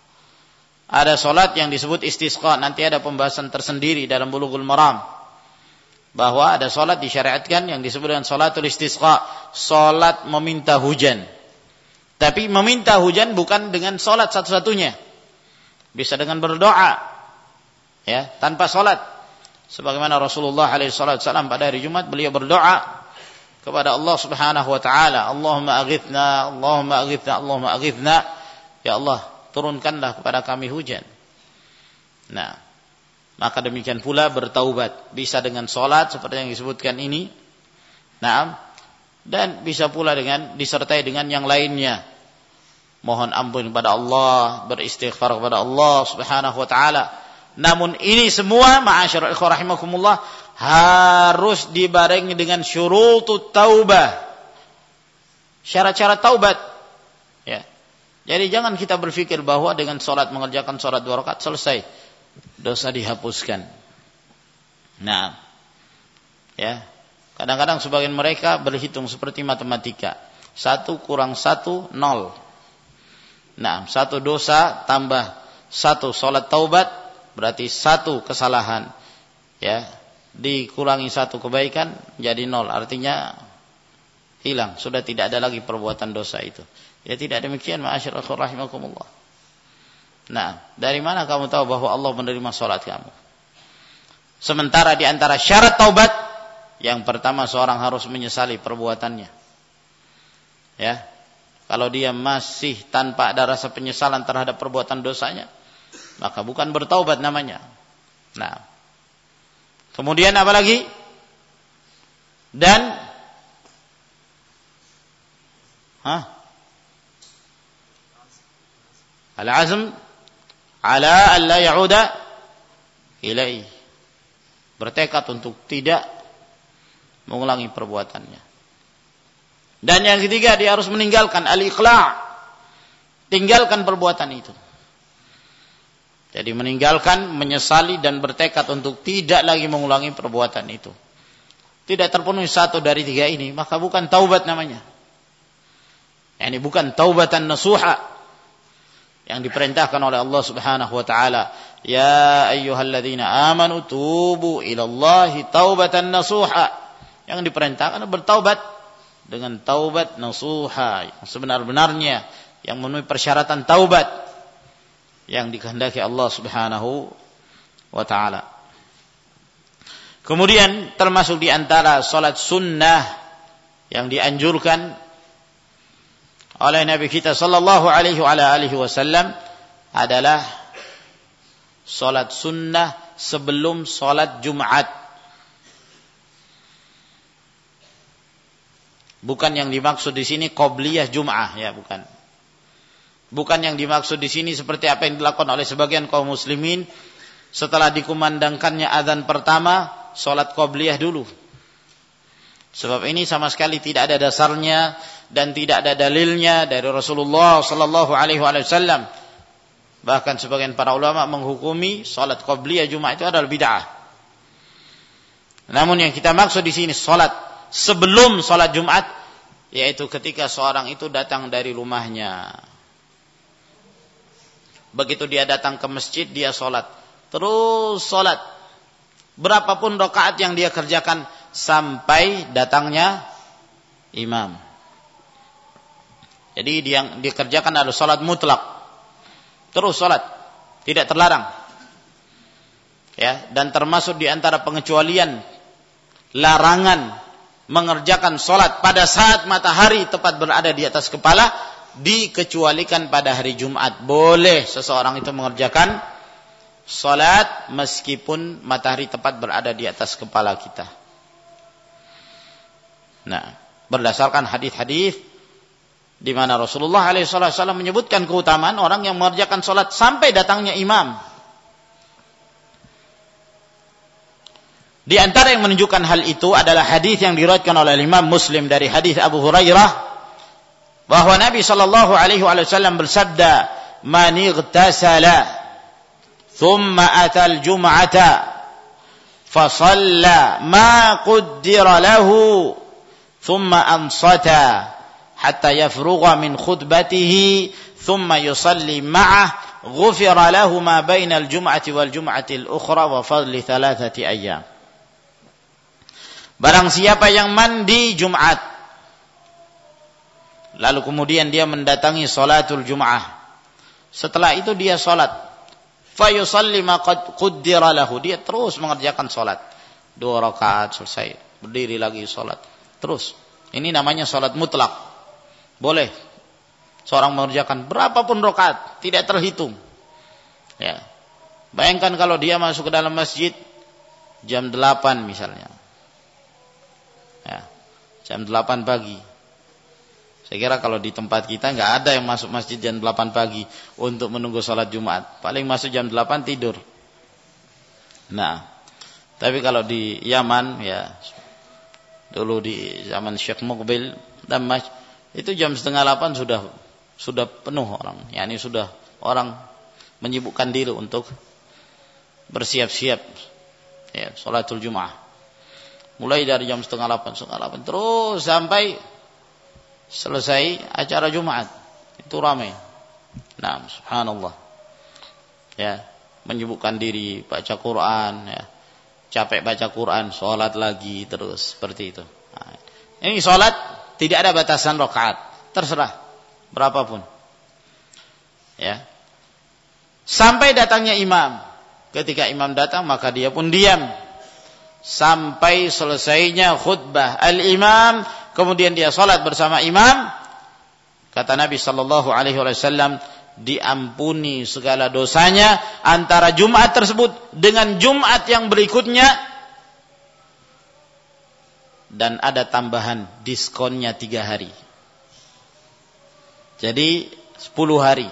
Ada salat yang disebut istisqa, nanti ada pembahasan tersendiri dalam Bulughul Maram. Bahwa ada salat disyariatkan yang disebut dengan salatul istisqa, salat meminta hujan. Tapi meminta hujan bukan dengan salat satu-satunya. Bisa dengan berdoa. Ya, tanpa salat. Sebagaimana Rasulullah alaihi wasallam pada hari Jumat beliau berdoa kepada Allah Subhanahu wa taala, Allahumma aghithna, Allahumma aghithna, Allahumma aghithna. Ya Allah, turunkanlah kepada kami hujan. Nah, maka demikian pula bertaubat bisa dengan salat seperti yang disebutkan ini. Nah, dan bisa pula dengan disertai dengan yang lainnya. Mohon ampun kepada Allah, beristighfar kepada Allah Subhanahu wa taala. Namun ini semua ma'asyiral ikhwah rahimakumullah harus dibarengi dengan syurutut taubah. Syarat-syarat taubat. Ya. Jadi jangan kita berpikir bahwa dengan salat mengerjakan salat 2 rakaat selesai dosa dihapuskan. Nah. Ya. Kadang-kadang sebagian mereka berhitung seperti matematika. 1 kurang 1 0. Nah, 1 dosa tambah 1 salat taubat berarti 1 kesalahan, ya, dikurangi 1 kebaikan jadi 0, artinya hilang, sudah tidak ada lagi perbuatan dosa itu. Ya tidak demikian ma'asyiral rahimakumullah. Nah, dari mana kamu tahu bahwa Allah menerima salat kamu? Sementara di antara syarat taubat yang pertama seorang harus menyesali perbuatannya. Ya. Kalau dia masih tanpa ada rasa penyesalan terhadap perbuatan dosanya, maka bukan bertaubat namanya. Nah, kemudian apa lagi? Dan al-azm ala an la ya'uda ilaihi. Bertekad untuk tidak mengulangi perbuatannya. Dan yang ketiga, dia harus meninggalkan al-iqla'. Tinggalkan perbuatan itu. Jadi meninggalkan, menyesali dan bertekad untuk tidak lagi mengulangi perbuatan itu. Tidak terpenuhi 1 dari 3 ini, maka bukan taubat namanya. Ini bukan taubatan nasuha yang diperintahkan oleh Allah Subhanahu wa taala. Ya ayyuhalladzina amanu tubu ilallahi taubatan nasuha. Yang diperintahkan bertaubat dengan taubat nasuha, yang sebenar-benarnya, yang memenuhi persyaratan taubat yang dikehendaki Allah Subhanahu wa taala. Kemudian termasuk di antara salat sunnah yang dianjurkan oleh Nabi kita sallallahu alaihi wasallam adalah salat sunnah sebelum salat Jumat. Bukan yang dimaksud di sini qobliyah Jum'ah, ya, bukan. Bukan yang dimaksud di sini seperti apa yang dilakukan oleh sebagian kaum muslimin setelah dikumandangkannya azan pertama, salat qobliyah dulu. Sebab ini sama sekali tidak ada dasarnya dan tidak ada dalilnya dari Rasulullah sallallahu alaihi wasallam. Bahkan sebagian para ulama menghukumi salat qobliyah Jumat itu adalah bid'ah. Namun yang kita maksud di sini salat sebelum salat Jumat, yaitu ketika seorang itu datang dari rumahnya. Begitu dia datang ke masjid, dia salat. Terus salat. Berapapun rakaat yang dia kerjakan sampai datangnya imam. Jadi yang dikerjakan adalah salat mutlak. Terus salat, tidak terlarang. Ya, dan termasuk di antara pengecualian larangan mengerjakan salat pada saat matahari tepat berada di atas kepala, dikecualikan pada hari Jumat. Boleh seseorang itu mengerjakan salat meskipun matahari tepat berada di atas kepala kita. Nah, berdasarkan hadis-hadis di mana Rasulullah SAW menyebutkan keutamaan orang yang mengerjakan salat sampai datangnya imam. Di antara yang menunjukkan hal itu adalah hadis yang diriwayatkan oleh Imam Muslim dari hadis Abu Hurairah bahwa Nabi sallallahu alaihi wasallam bersabda, "Man ightasala thumma atal jum'ata fa shalla ma qaddara lahu thumma ansata hatta yafrugha min khutbatihi thumma yusalli ma'ah ghufira lahu ma bainal jum'ati wal jum'ati al-ukhra wa fadli 3 ayyam." Barang siapa yang mandi Jumat, lalu kemudian dia mendatangi salatul Jum'ah, setelah itu dia salat, fa yusalli ma qaddara lahu, dia terus mengerjakan salat 2 rakaat selesai, berdiri lagi salat terus. Ini namanya salat mutlak. Boleh seorang mengerjakan berapapun rakaat, tidak terhitung. Ya. Bayangkan kalau dia masuk ke dalam masjid jam 8 misalnya. Ya, jam 8 pagi. Saya kira kalau di tempat kita enggak ada yang masuk masjid jam 8 pagi untuk menunggu salat Jumat. Paling masuk jam 8 tidur. Nah, tapi kalau di Yaman, ya dulu di zaman Syekh Muqbil Damaj, itu jam 7:30 sudah penuh orang. Yani sudah orang menyibukkan diri untuk bersiap-siap ya salatul Jumat. Mulai dari jam 7:30 terus sampai selesai acara Jumat. Itu ramai. Nah, subhanallah. Ya, menyibukkan diri baca Quran, ya. Capek baca Quran, salat lagi terus seperti itu. Nah, ini salat tidak ada batasan rakaat, terserah berapapun. Ya. Sampai datangnya imam. Ketika imam datang maka dia pun diam sampai selesainya khutbah al-imam, kemudian dia salat bersama imam. Kata Nabi sallallahu alaihi wasallam, diampuni segala dosanya antara Jumat tersebut dengan Jumat yang berikutnya, dan ada tambahan diskonnya 3 hari. Jadi 10 hari.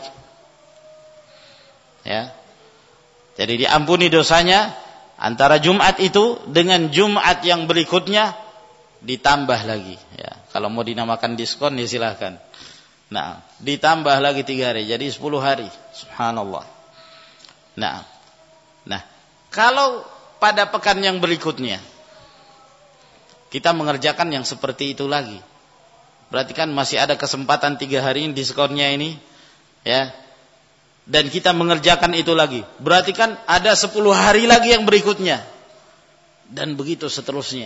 Ya. Jadi diampuni dosanya antara Jumat itu dengan Jumat yang berikutnya, ditambah lagi. Ya, kalau mau dinamakan diskon ya silahkan. Nah, ditambah lagi 3 hari, jadi 10 hari. Subhanallah. Nah, kalau pada pekan yang berikutnya kita mengerjakan yang seperti itu lagi, berarti kan masih ada kesempatan 3 hari ini diskonnya ini, ya. dan kita mengerjakan itu lagi, berarti kan ada 10 hari lagi yang berikutnya, dan begitu seterusnya.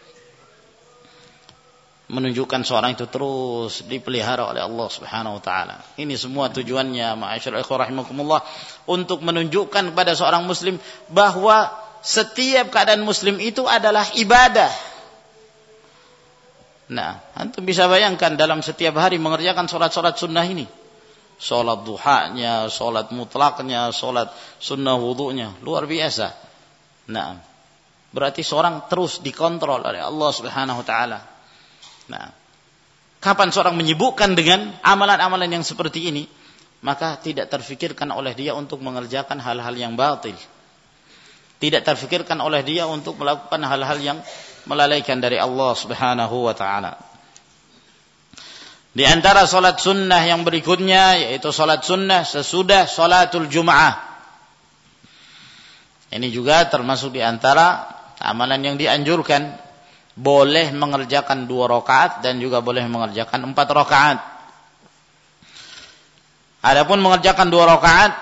Menunjukkan seorang itu terus dipelihara oleh Allah Subhanahu wa taala. Ini semua tujuannya ma'asyiral ikhwah rahimakumullah, untuk menunjukkan kepada seorang muslim bahwa setiap keadaan muslim itu adalah ibadah. Nah, antum bisa bayangkan dalam setiap hari mengerjakan salat-salat sunnah ini. Salat duhanya, salat mutlaknya, salat sunnah wudunya, luar biasa. Nah, berarti seorang terus dikontrol oleh Allah Subhanahu wa taala. Nah, kapan seorang menyibukkan dengan amalan-amalan yang seperti ini, maka tidak terfikirkan oleh dia untuk mengerjakan hal-hal yang batil. Tidak terfikirkan oleh dia untuk melakukan hal-hal yang melalaikan dari Allah Subhanahu wa taala. Di antara salat sunnah yang berikutnya yaitu salat sunnah sesudah salatul Jum'ah. Ini juga termasuk di antara amalan yang dianjurkan. Boleh mengerjakan 2 rakaat dan juga boleh mengerjakan 4 rakaat. Adapun mengerjakan 2 rakaat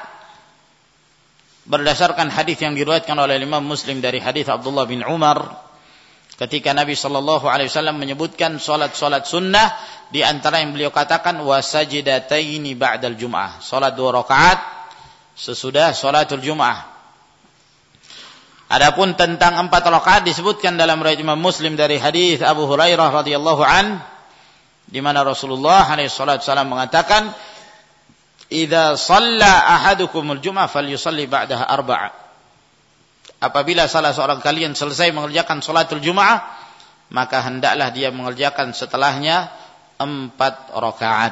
berdasarkan hadis yang diriwayatkan oleh Imam Muslim dari hadis Abdullah bin Umar, ketika Nabi sallallahu alaihi wasallam menyebutkan salat-salat sunnah, di antara yang beliau katakan wasajidataini ba'dal jum'ah, salat 2 rakaat sesudah salatul Jum'ah. Adapun tentang 4 rakaat disebutkan dalam riwayat Imam Muslim dari hadis Abu Hurairah radhiyallahu an, di mana Rasulullah alaihi wasallam mengatakan, "Idza shalla ahadukumul jum'ah falyusalli ba'daha 4." Apabila salah seorang kalian selesai mengerjakan salatul Jum'ah, maka hendaklah dia mengerjakan setelahnya 4 rakaat.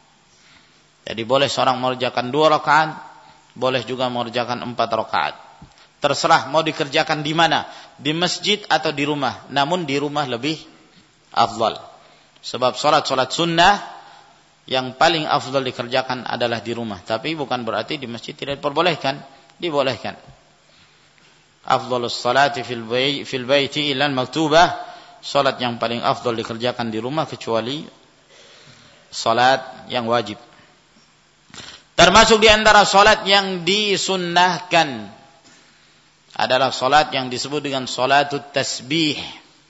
Jadi boleh seorang mengerjakan 2 rakaat, boleh juga mengerjakan 4 rakaat. Terserah mau dikerjakan di mana, di masjid atau di rumah. Namun di rumah lebih afdal. Sebab salat-salat sunnah yang paling afdal dikerjakan adalah di rumah. Tapi bukan berarti di masjid tidak diperbolehkan, dibolehkan. Afdalus salati fil baiti illa al-maktubah. Salat yang paling afdal dikerjakan di rumah kecuali salat yang wajib. Termasuk di antara salat yang disunnahkan adalah salat yang disebut dengan salatut tasbih.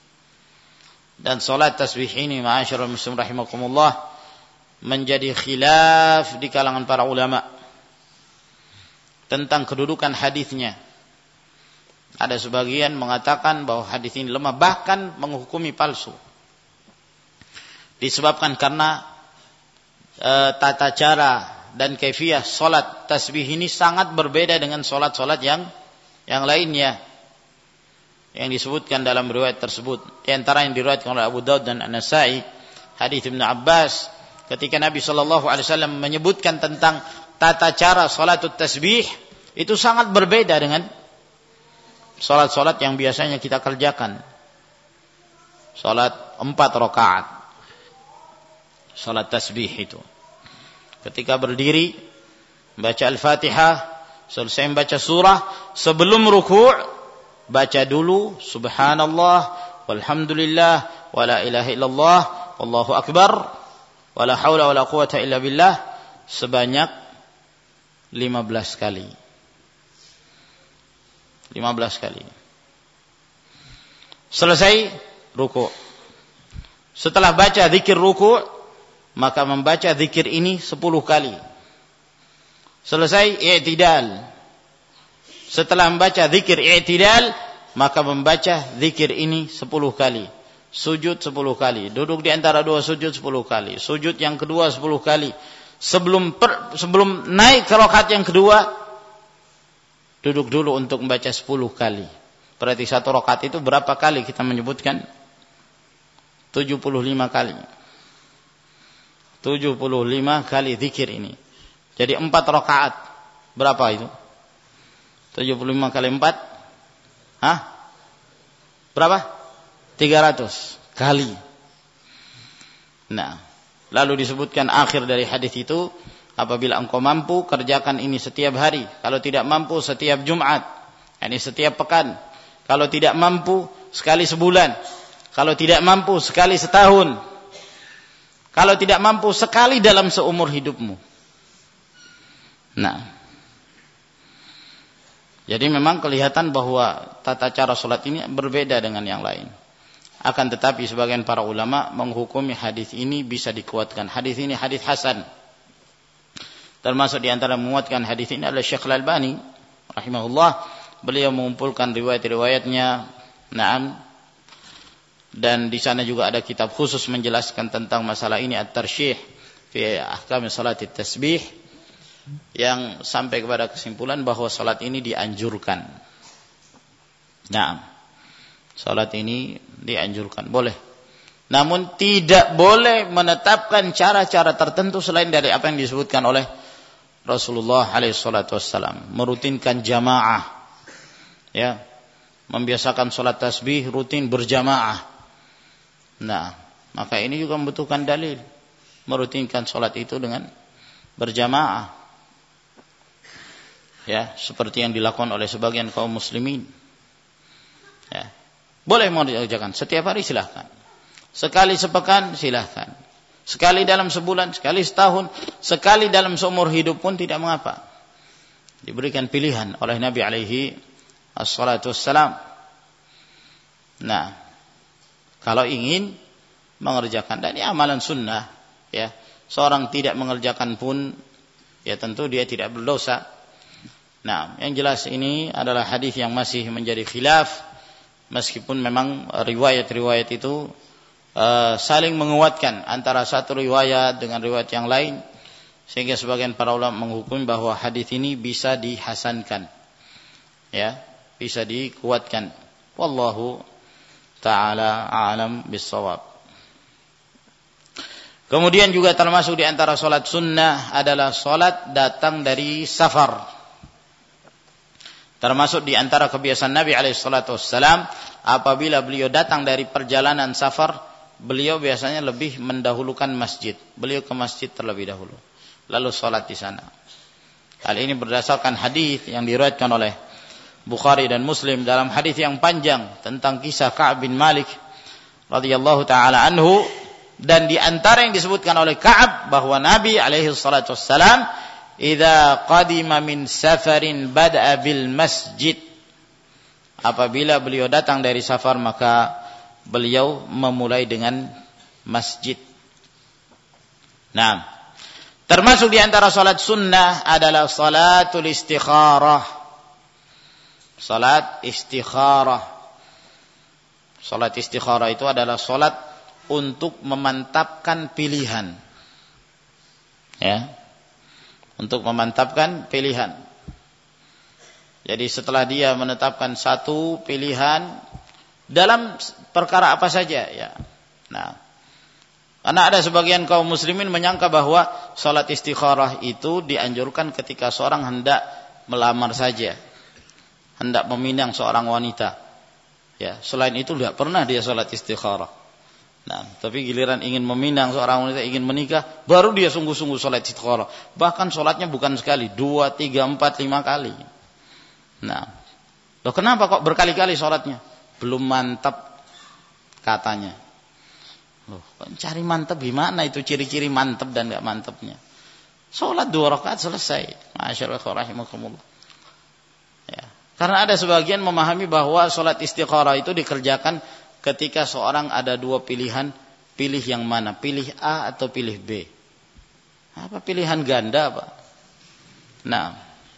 Dan salat tasbih ini ma'asyiral muslimin rahimakumullah menjadi khilaf di kalangan para ulama tentang kedudukan hadisnya. Ada sebagian mengatakan bahwa hadis ini lemah, bahkan menghukumi palsu. Disebabkan karena tata cara dan kaifiyah salat tasbih ini sangat berbeda dengan salat-salat yang lainnya yang disebutkan dalam riwayat tersebut. Di antara yang diriwayatkan oleh Abu Daud dan An-Nasa'i, hadis Ibnu Abbas ketika Nabi sallallahu alaihi wasallam menyebutkan tentang tata cara salatut tasbih, itu sangat berbeda dengan salat-salat yang biasanya kita kerjakan. Salat 4 rakaat. Salat tasbih itu. Ketika berdiri baca Al-Fatihah, selesai membaca surah, sebelum ruku' baca dulu subhanallah walhamdulillah wala ilaha illallah wallahu akbar wala haula wala quwata illa billah sebanyak 15 kali. 15 kali. Selesai ruku'. Setelah baca zikir ruku', maka membaca zikir ini 10 kali. Selesai i'tidal. Setelah membaca zikir i'tidal, maka membaca zikir ini 10 kali. Sujud 10 kali. Duduk di antara 2 sujud 10 kali. Sujud yang kedua 10 kali. Sebelum naik ke rakaat yang kedua, duduk dulu untuk membaca 10 kali. Berarti 1 rakaat itu berapa kali kita menyebutkan? 75 kali. 75 kali zikir ini. Jadi 4 rakaat. Berapa itu? 75 kali 4? Hah? Berapa? 300 kali. Nah, lalu disebutkan akhir dari hadis itu, apabila engkau mampu, kerjakan ini setiap hari. Kalau tidak mampu, setiap Jumat. Ini setiap pekan. Kalau tidak mampu, sekali sebulan. Kalau tidak mampu, sekali setahun. Kalau tidak mampu, sekali dalam seumur hidupmu. Nah, jadi memang kelihatan bahwa tata cara sholat ini berbeda dengan yang lain. Akan tetapi sebagian para ulama menghukumi hadis ini bisa dikuatkan. Hadis ini hadis hasan. Termasuk di antara menguatkan hadis ini adalah Syekh Al-Albani rahimahullah. Beliau mengumpulkan riwayat-riwayatnya. Naam. Dan di sana juga ada kitab khusus menjelaskan tentang masalah ini, At-Tarsyih fi Ahkam Salat At-Tasbih, yang sampai kepada kesimpulan bahwa salat ini dianjurkan. Naam. Salat ini dianjurkan, boleh. Namun tidak boleh menetapkan cara-cara tertentu selain dari apa yang disebutkan oleh Rasulullah alaihi salatu wassalam. Merutinkan jamaah. Ya. Membiasakan salat tasbih rutin berjamaah. Nah, maka ini juga membutuhkan dalil. Merutinkan salat itu dengan berjamaah. Ya, seperti yang dilakukan oleh sebagian kaum muslimin. Ya. Boleh mengerjakan setiap hari, silahkan. Sekali sepekan, silahkan. Sekali dalam sebulan, sekali setahun, sekali dalam seumur hidup pun tidak mengapa. Diberikan pilihan oleh Nabi alaihi assalatu wassalam. Nah, kalau ingin mengerjakan, dan ini amalan sunnah, ya. Seorang tidak mengerjakan pun, ya tentu dia tidak berdosa. Nah, yang jelas ini adalah hadis yang masih menjadi khilaf, meskipun memang riwayat-riwayat itu saling menguatkan antara satu riwayat dengan riwayat yang lain, sehingga sebagian para ulama menghukum bahwa hadis ini bisa dihasankan, ya, bisa dikuatkan. Wallahu ta'ala a'lam bis-shawab. Kemudian juga termasuk di antara salat sunnah adalah salat datang dari safar. Termasuk di antara kebiasaan Nabi SAW, apabila beliau datang dari perjalanan safar, beliau biasanya lebih mendahulukan masjid. Beliau ke masjid terlebih dahulu, lalu salat di sana. Hal ini berdasarkan hadis yang diriwayatkan oleh Bukhari dan Muslim dalam hadis yang panjang tentang kisah Ka'ab bin Malik radhiyallahu taala anhu, dan di antara yang disebutkan oleh Ka'ab bahwa Nabi SAW idza qadima min safarin bada'a bil masjid, apabila beliau datang dari safar maka beliau memulai dengan masjid. Nah, termasuk di antara salat sunnah adalah salatul istikharah. Salat istikharah. Salat istikharah itu adalah salat untuk memantapkan pilihan. Ya. Untuk memantapkan pilihan. Jadi setelah dia menetapkan satu pilihan dalam perkara apa saja, ya. Nah, karena ada sebagian kaum muslimin menyangka bahwa salat istikharah itu dianjurkan ketika seorang hendak melamar saja, hendak meminang seorang wanita. Ya, selain itu tidak pernah dia salat istikharah. Nah, tapi giliran ingin meminang seorang wanita, ingin menikah, baru dia sungguh-sungguh salat istikharah. Bahkan salatnya bukan sekali, 2, 3, 4, 5 kali. Nah, loh kenapa kok berkali-kali salatnya? Belum mantap katanya. Loh, cari mantap gimana itu, ciri-ciri mantap dan enggak mantapnya? Salat 2 rakaat selesai. Masyaallah rahimakumullah. Ya. Karena ada sebagian memahami bahwa salat istikharah itu dikerjakan ketika seorang ada dua pilihan, pilih yang mana? Pilih A atau pilih B? Apa pilihan ganda, Pak? Nah,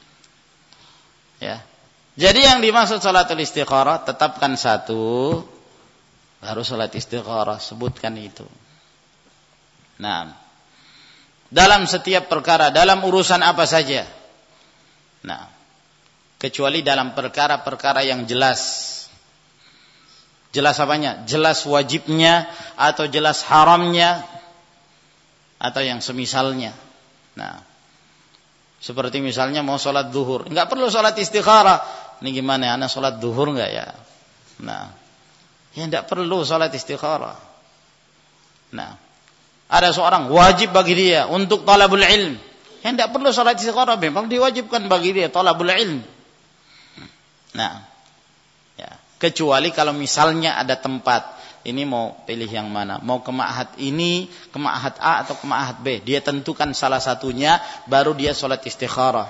ya. Jadi yang dimaksud salatul istikharah, tetapkan satu, baru salat istikharah, sebutkan itu. Nah, dalam setiap perkara, dalam urusan apa saja. Nah, kecuali dalam perkara-perkara yang jelas. Jelas apanya? Jelas wajibnya atau jelas haramnya atau yang semisalnya. Nah, seperti misalnya mau sholat zuhur, enggak perlu sholat istikharah. Ini gimana? Ana sholat zuhur enggak ya? Nah, ya enggak perlu sholat istikharah. Nah, ada seorang wajib bagi dia untuk talabul ilm, ya enggak perlu sholat istikharah, memang diwajibkan bagi dia talabul ilm. Nah, kecuali kalau misalnya ada tempat ini mau pilih yang mana, mau ke ma'had ini, ke ma'had A atau ke ma'had B. Dia tentukan salah satunya, baru dia sholat istikharah.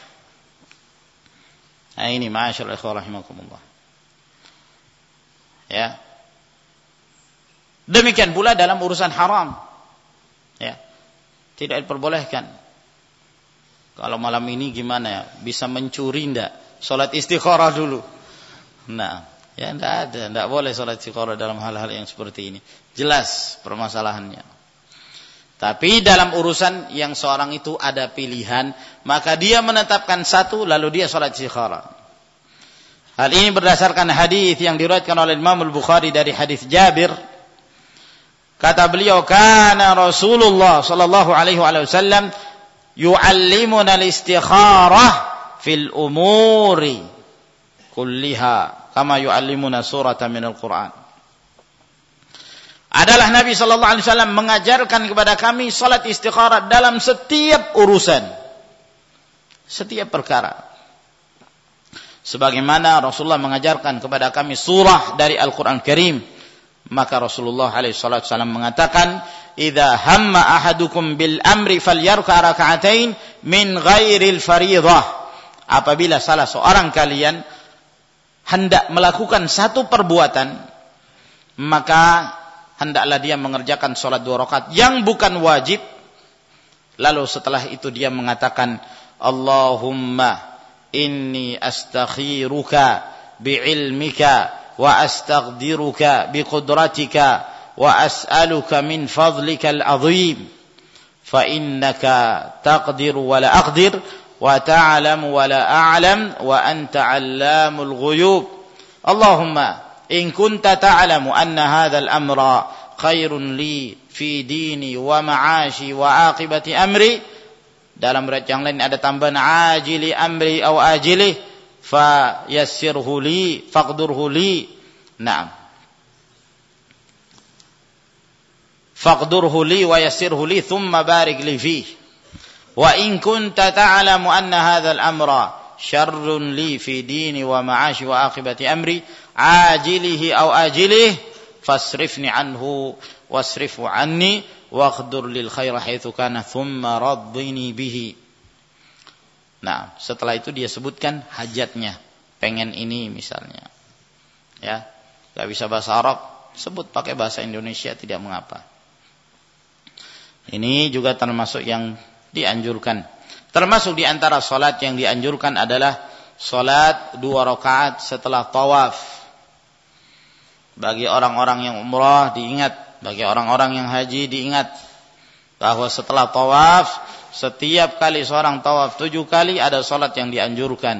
Nah ini ma'asyarul ikhwah rahimakumullah. Ya. Demikian pula dalam urusan haram. Ya. Tidak diperbolehkan. Kalau malam ini gimana ya? Bisa mencuri enggak? Salat istikharah dulu. Nah, ya enggak boleh salat istikharah dalam hal-hal yang seperti ini. Jelas permasalahannya. Tapi dalam urusan yang seorang itu ada pilihan, maka dia menetapkan satu lalu dia salat istikharah. Hal ini berdasarkan hadis yang diriwayatkan oleh Imam Al-Bukhari dari hadis Jabir. Kata beliau, kana Rasulullah sallallahu alaihi wasallam yu'allimuna al-istikharah fil umuri kulliha kama yu'allimuna suratan minal Qur'an. Adalah Nabi sallallahu alaihi wasallam mengajarkan kepada kami salat istikharah dalam setiap urusan, setiap perkara. Sebagaimana Rasulullah mengajarkan kepada kami surah dari Al-Qur'an Karim, maka Rasulullah alaihi wasallam mengatakan, "Idza hamma ahadukum bil amri falyarka rak'atain min ghairil fardhah." Apabila salah seorang kalian hendak melakukan satu perbuatan, maka hendaklah dia mengerjakan salat 2 rakaat yang bukan wajib. Lalu setelah itu dia mengatakan, "Allahumma inni astakhiruka bi'ilmika wa astaghdiruka biqudratika wa as'aluka min fadlikal azim fa innaka taqdiru wa la aqdir wa ta'lamu wa la a'lam wa anta 'allamul ghuyub Allahumma in kunta ta'lamu anna hadzal amra khairun li fi dini wa ma'ashi wa aqibati amri." Dalam riwayat yang lain ada tambahan ajili amri aw ajilih fa yassirhu li faqdurhu li. Naam. Faqdurhu li wa yassirhu li thumma barik li fihi. Wa in kunta ta'lamu anna hadzal amra syarrun li fi dini wa ma'ashi wa aqibati amri ajilihi aw ajilih fasrifni anhu wasrifhu anni waqdur lil khaira haitsu kana thumma raddini bihi. Nah, setelah itu dia sebutkan hajatnya, pengen ini misalnya. Ya, enggak bisa bahasa Arab, sebut pakai bahasa Indonesia tidak mengapa. Ini juga termasuk yang dianjurkan. Termasuk di antara salat yang dianjurkan adalah salat 2 rakaat setelah tawaf. Bagi orang-orang yang umrah diingat, bagi orang-orang yang haji diingat bahwa setelah tawaf, setiap kali seorang tawaf 7 kali ada salat yang dianjurkan.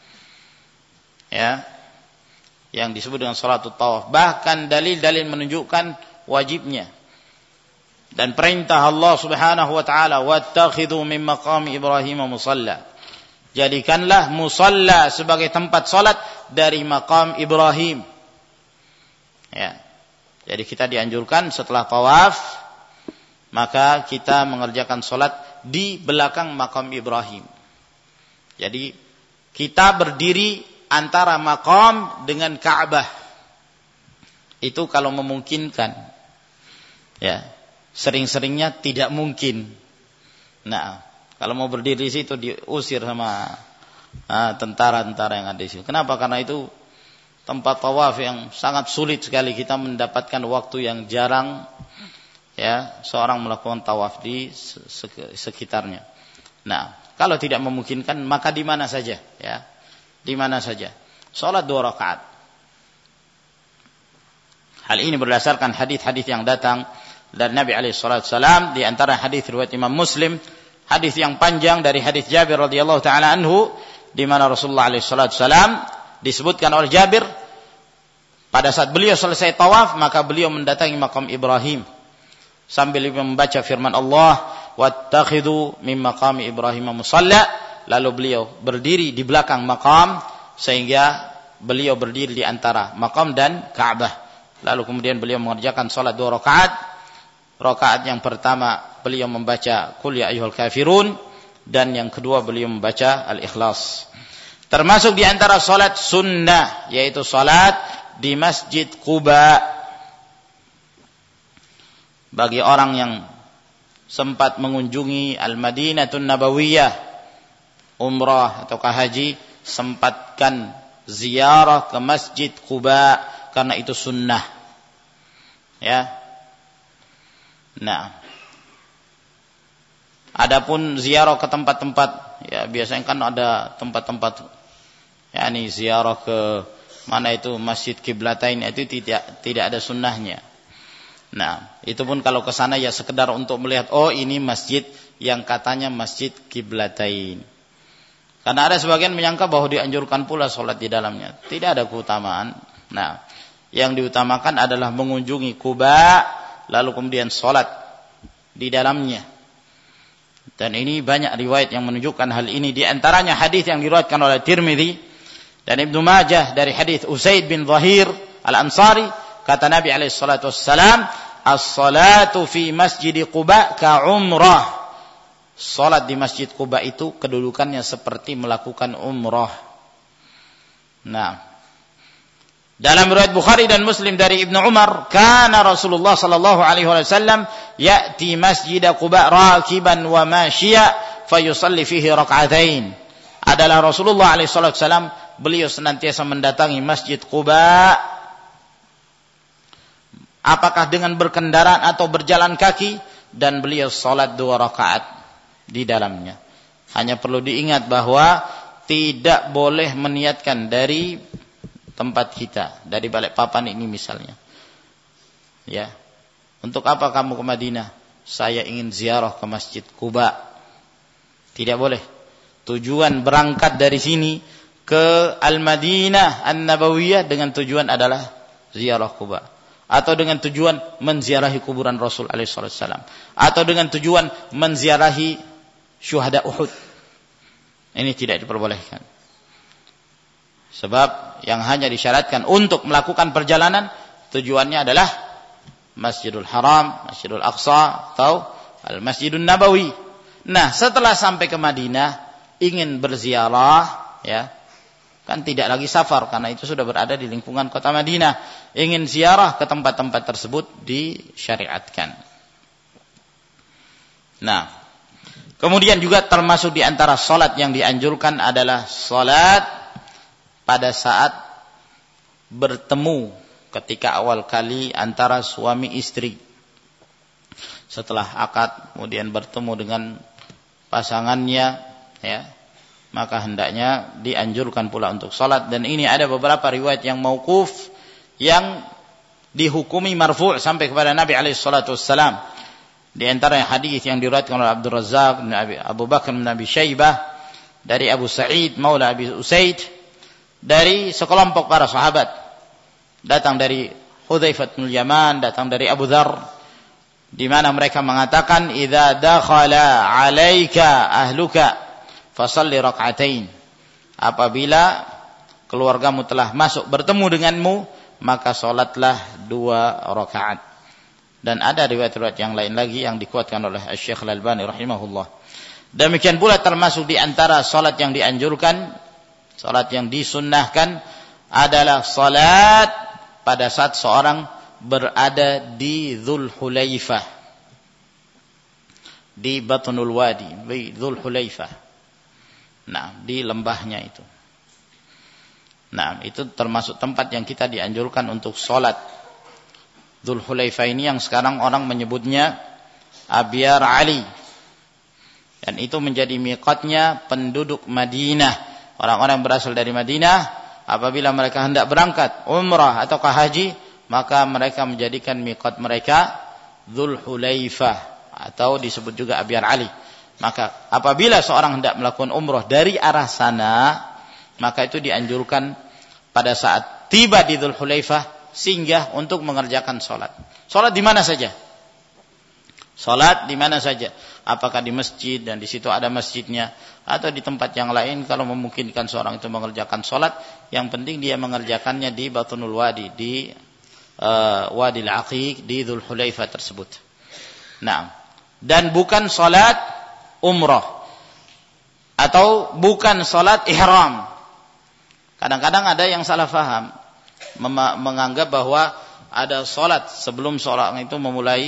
Ya. Yang disebut dengan salatul tawaf. Bahkan dalil-dalil menunjukkan wajibnya. Dan perintah Allah Subhanahu wa taala, "Wattakhidhu min maqami Ibrahim musalla." Jadikanlah musalla sebagai tempat salat dari maqam Ibrahim. Ya. Jadi kita dianjurkan setelah tawaf, maka kita mengerjakan salat di belakang makam Ibrahim. Jadi kita berdiri antara makam dengan Ka'bah. Itu kalau memungkinkan. Ya, sering-seringnya tidak mungkin. Nah, kalau mau berdiri di situ diusir sama tentara-tentara yang ada di situ. Kenapa? Karena itu tempat tawaf yang sangat sulit sekali, kita mendapatkan waktu yang jarang ya seorang melakukan tawaf di sekitarnya. Nah, kalau tidak memungkinkan maka di mana saja ya. Di mana saja. Salat 2 rakaat. Hal ini berdasarkan hadis-hadis yang datang dari Nabi alaihi salatu wasallam, di antara hadis riwayat Imam Muslim, hadis yang panjang dari hadis Jabir radhiyallahu taala anhu, di mana Rasulullah alaihi salatu wasallam disebutkan oleh Jabir pada saat beliau selesai tawaf maka beliau mendatangi makam Ibrahim sambil membaca firman Allah, "Wattakhidhu min maqami Ibrahim musalla." Lalu beliau berdiri di belakang makam sehingga beliau berdiri di antara makam dan Ka'bah. Lalu kemudian beliau mengerjakan salat 2 rakaat. Rakaat yang pertama beliau membaca Qul ya ayyuhal kafirun, dan yang kedua beliau membaca Al-Ikhlas. Termasuk di antara salat sunnah yaitu salat di Masjid Quba. bagi orang yang sempat mengunjungi Al-Madinatun Nabawiyah, umrah ataukah haji, sempatkan ziarah ke Masjid Quba karena itu sunnah. Ya. Nah, adapun ziarah ke tempat-tempat, ya biasanya kan ada tempat-tempat, yakni ziarah ke mana itu Masjid Qiblatain, itu tidak ada sunnahnya. Nah, itu pun kalau ke sana ya sekedar untuk melihat, oh ini masjid yang katanya Masjid Qiblatain. Karena ada sebagian menyangka bahwa dianjurkan pula sholat di dalamnya. Tidak ada keutamaan. Nah, yang diutamakan adalah mengunjungi Quba, lalu kemudian sholat di dalamnya. Dan ini banyak riwayat yang menunjukkan hal ini. Di antaranya hadis yang diriwayatkan oleh Tirmidzi dan Ibnu Majah dari hadis Usaid bin Zahir Al-Ansari. Kata Nabi SAW, as-salatu fi masjid Quba ka'umrah. Salat di Masjid Quba itu kedudukannya seperti melakukan umrah. Nah, dalam riwayat Bukhari dan Muslim dari Ibnu Umar, kana Rasulullah sallallahu alaihi wasallam ya'ti Masjid Quba rakiban wa mashiya fayusalli fihi rak'atain. Adalah Rasulullah alaihi wasallam, beliau senantiasa mendatangi Masjid Quba, apakah dengan berkendaraan atau berjalan kaki, dan beliau salat 2 rakaat di dalamnya. Hanya perlu diingat bahwa tidak boleh meniatkan dari tempat kita, dari Balikpapan ini misalnya. Ya. Untuk apa kamu ke Madinah? Saya ingin ziarah ke Masjid Quba. Tidak boleh. Tujuan berangkat dari sini ke Al-Madinah An-Nabawiyah dengan tujuan adalah ziarah Quba, atau dengan tujuan menziarahi kuburan Rasul alaihi wasallam, atau dengan tujuan menziarahi syuhada Uhud. Ini tidak diperbolehkan. Sebab yang hanya disyaratkan untuk melakukan perjalanan tujuannya adalah Masjidul Haram, Masjidul Aqsa atau Al-Masjidun Nabawi. Nah, setelah sampai ke Madinah ingin berziarah, ya. Kan tidak lagi safar karena itu sudah berada di lingkungan kota Madinah. Ingin ziarah ke tempat-tempat tersebut disyariatkan. Nah, kemudian juga termasuk di antara salat yang dianjurkan adalah salat pada saat bertemu ketika awal kali antara suami istri. Setelah akad kemudian bertemu dengan pasangannya, ya, maka hendaknya dianjurkan pula untuk salat. Dan ini ada beberapa riwayat yang mauquf yang dihukumi marfu' sampai kepada Nabi alaihi salatu wassalam. Di antara hadis yang diriwayatkan oleh Abdul Razzaq bin Abu Bakar bin Abi Syaibah dari Abu Sa'id Maula Abi Usaid, dari sekelompok para sahabat, datang dari Hudzaifah bin Yaman, datang dari Abu Dzar, di mana mereka mengatakan, idza dakhala 'alaika ahluka fasalli rak'atain. Apabila keluargamu telah masuk bertemu denganmu, maka salatlah 2 rakaat. Dan ada riwayat-riwayat yang lain lagi yang dikuatkan oleh Syekh Al-Albani rahimahullah. Demikian pula termasuk di antara salat yang dianjurkan, salat yang disunnahkan adalah salat pada saat seorang berada di Dzul Hulaifah, di Batnul Wadi, di Dzul Hulaifah. Nah, di lembahnya itu. Nah, itu termasuk tempat yang kita dianjurkan untuk salat. Dzul Hulaifah ini yang sekarang orang menyebutnya Abyar Ali. Dan itu menjadi miqatnya penduduk Madinah. Orang-orang berasal dari Madinah, apabila mereka hendak berangkat umrah ataukah haji, maka mereka menjadikan miqat mereka Dzul Hulaifah, atau disebut juga Abyar Ali. Maka apabila seorang hendak melakukan umrah dari arah sana, maka itu dianjurkan pada saat tiba di Dzul Hulaifah singgah untuk mengerjakan salat. Salat di mana saja? Salat di mana saja? Apakah di masjid dan di situ ada masjidnya, atau di tempat yang lain kalau memungkinkan seorang itu mengerjakan salat, yang penting dia mengerjakannya di Batnul Wadi, di Wadi Al-Aqiq, di Dzul Hulaifah tersebut. Nah, dan bukan salat umrah atau bukan salat ihram. Kadang-kadang ada yang salah faham, menganggap bahwa ada salat sebelum seorang itu memulai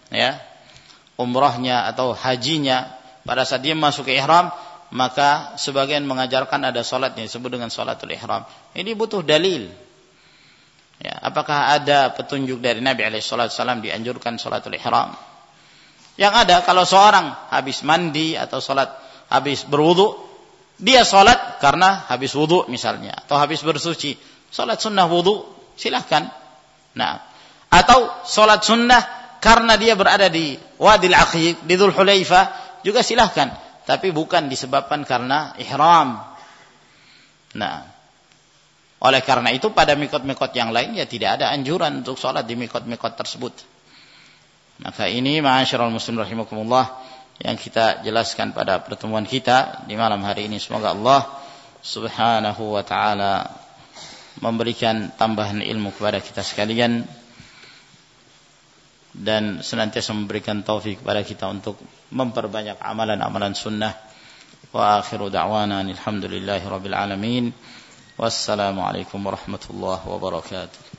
ya, umrahnya atau hajinya, pada saat dia masuk ke ihram, maka sebagian mengajarkan ada salat yang disebut dengan salatul ihram. Ini butuh dalil. Ya, apakah ada petunjuk dari Nabi SAW dianjurkan salatul ihram? Yang ada, kalau seorang habis mandi atau salat habis berwudu, dia salat karena habis wudu misalnya, atau habis bersuci, salat sunnah wudu, silahkan. Nah, atau salat sunnah karena dia berada di Wadil Aqiq, di Dzul Hulaifah, juga silahkan, tapi bukan disebabkan karena ihram. Nah, oleh karena itu pada mikot-mikot yang lain ya tidak ada anjuran untuk salat di mikot-mikot tersebut. Maka ini ma'asyiral muslimin rahimakumullah yang kita jelaskan pada pertemuan kita di malam hari ini. Semoga Allah Subhanahu wa taala memberikan tambahan ilmu kepada kita sekalian dan senantiasa memberikan taufik kepada kita untuk memperbanyak amalan-amalan sunnah. Wa akhiru da'wana alhamdulillahi rabbil alamin. Wassalamu alaikum warahmatullahi wabarakatuh.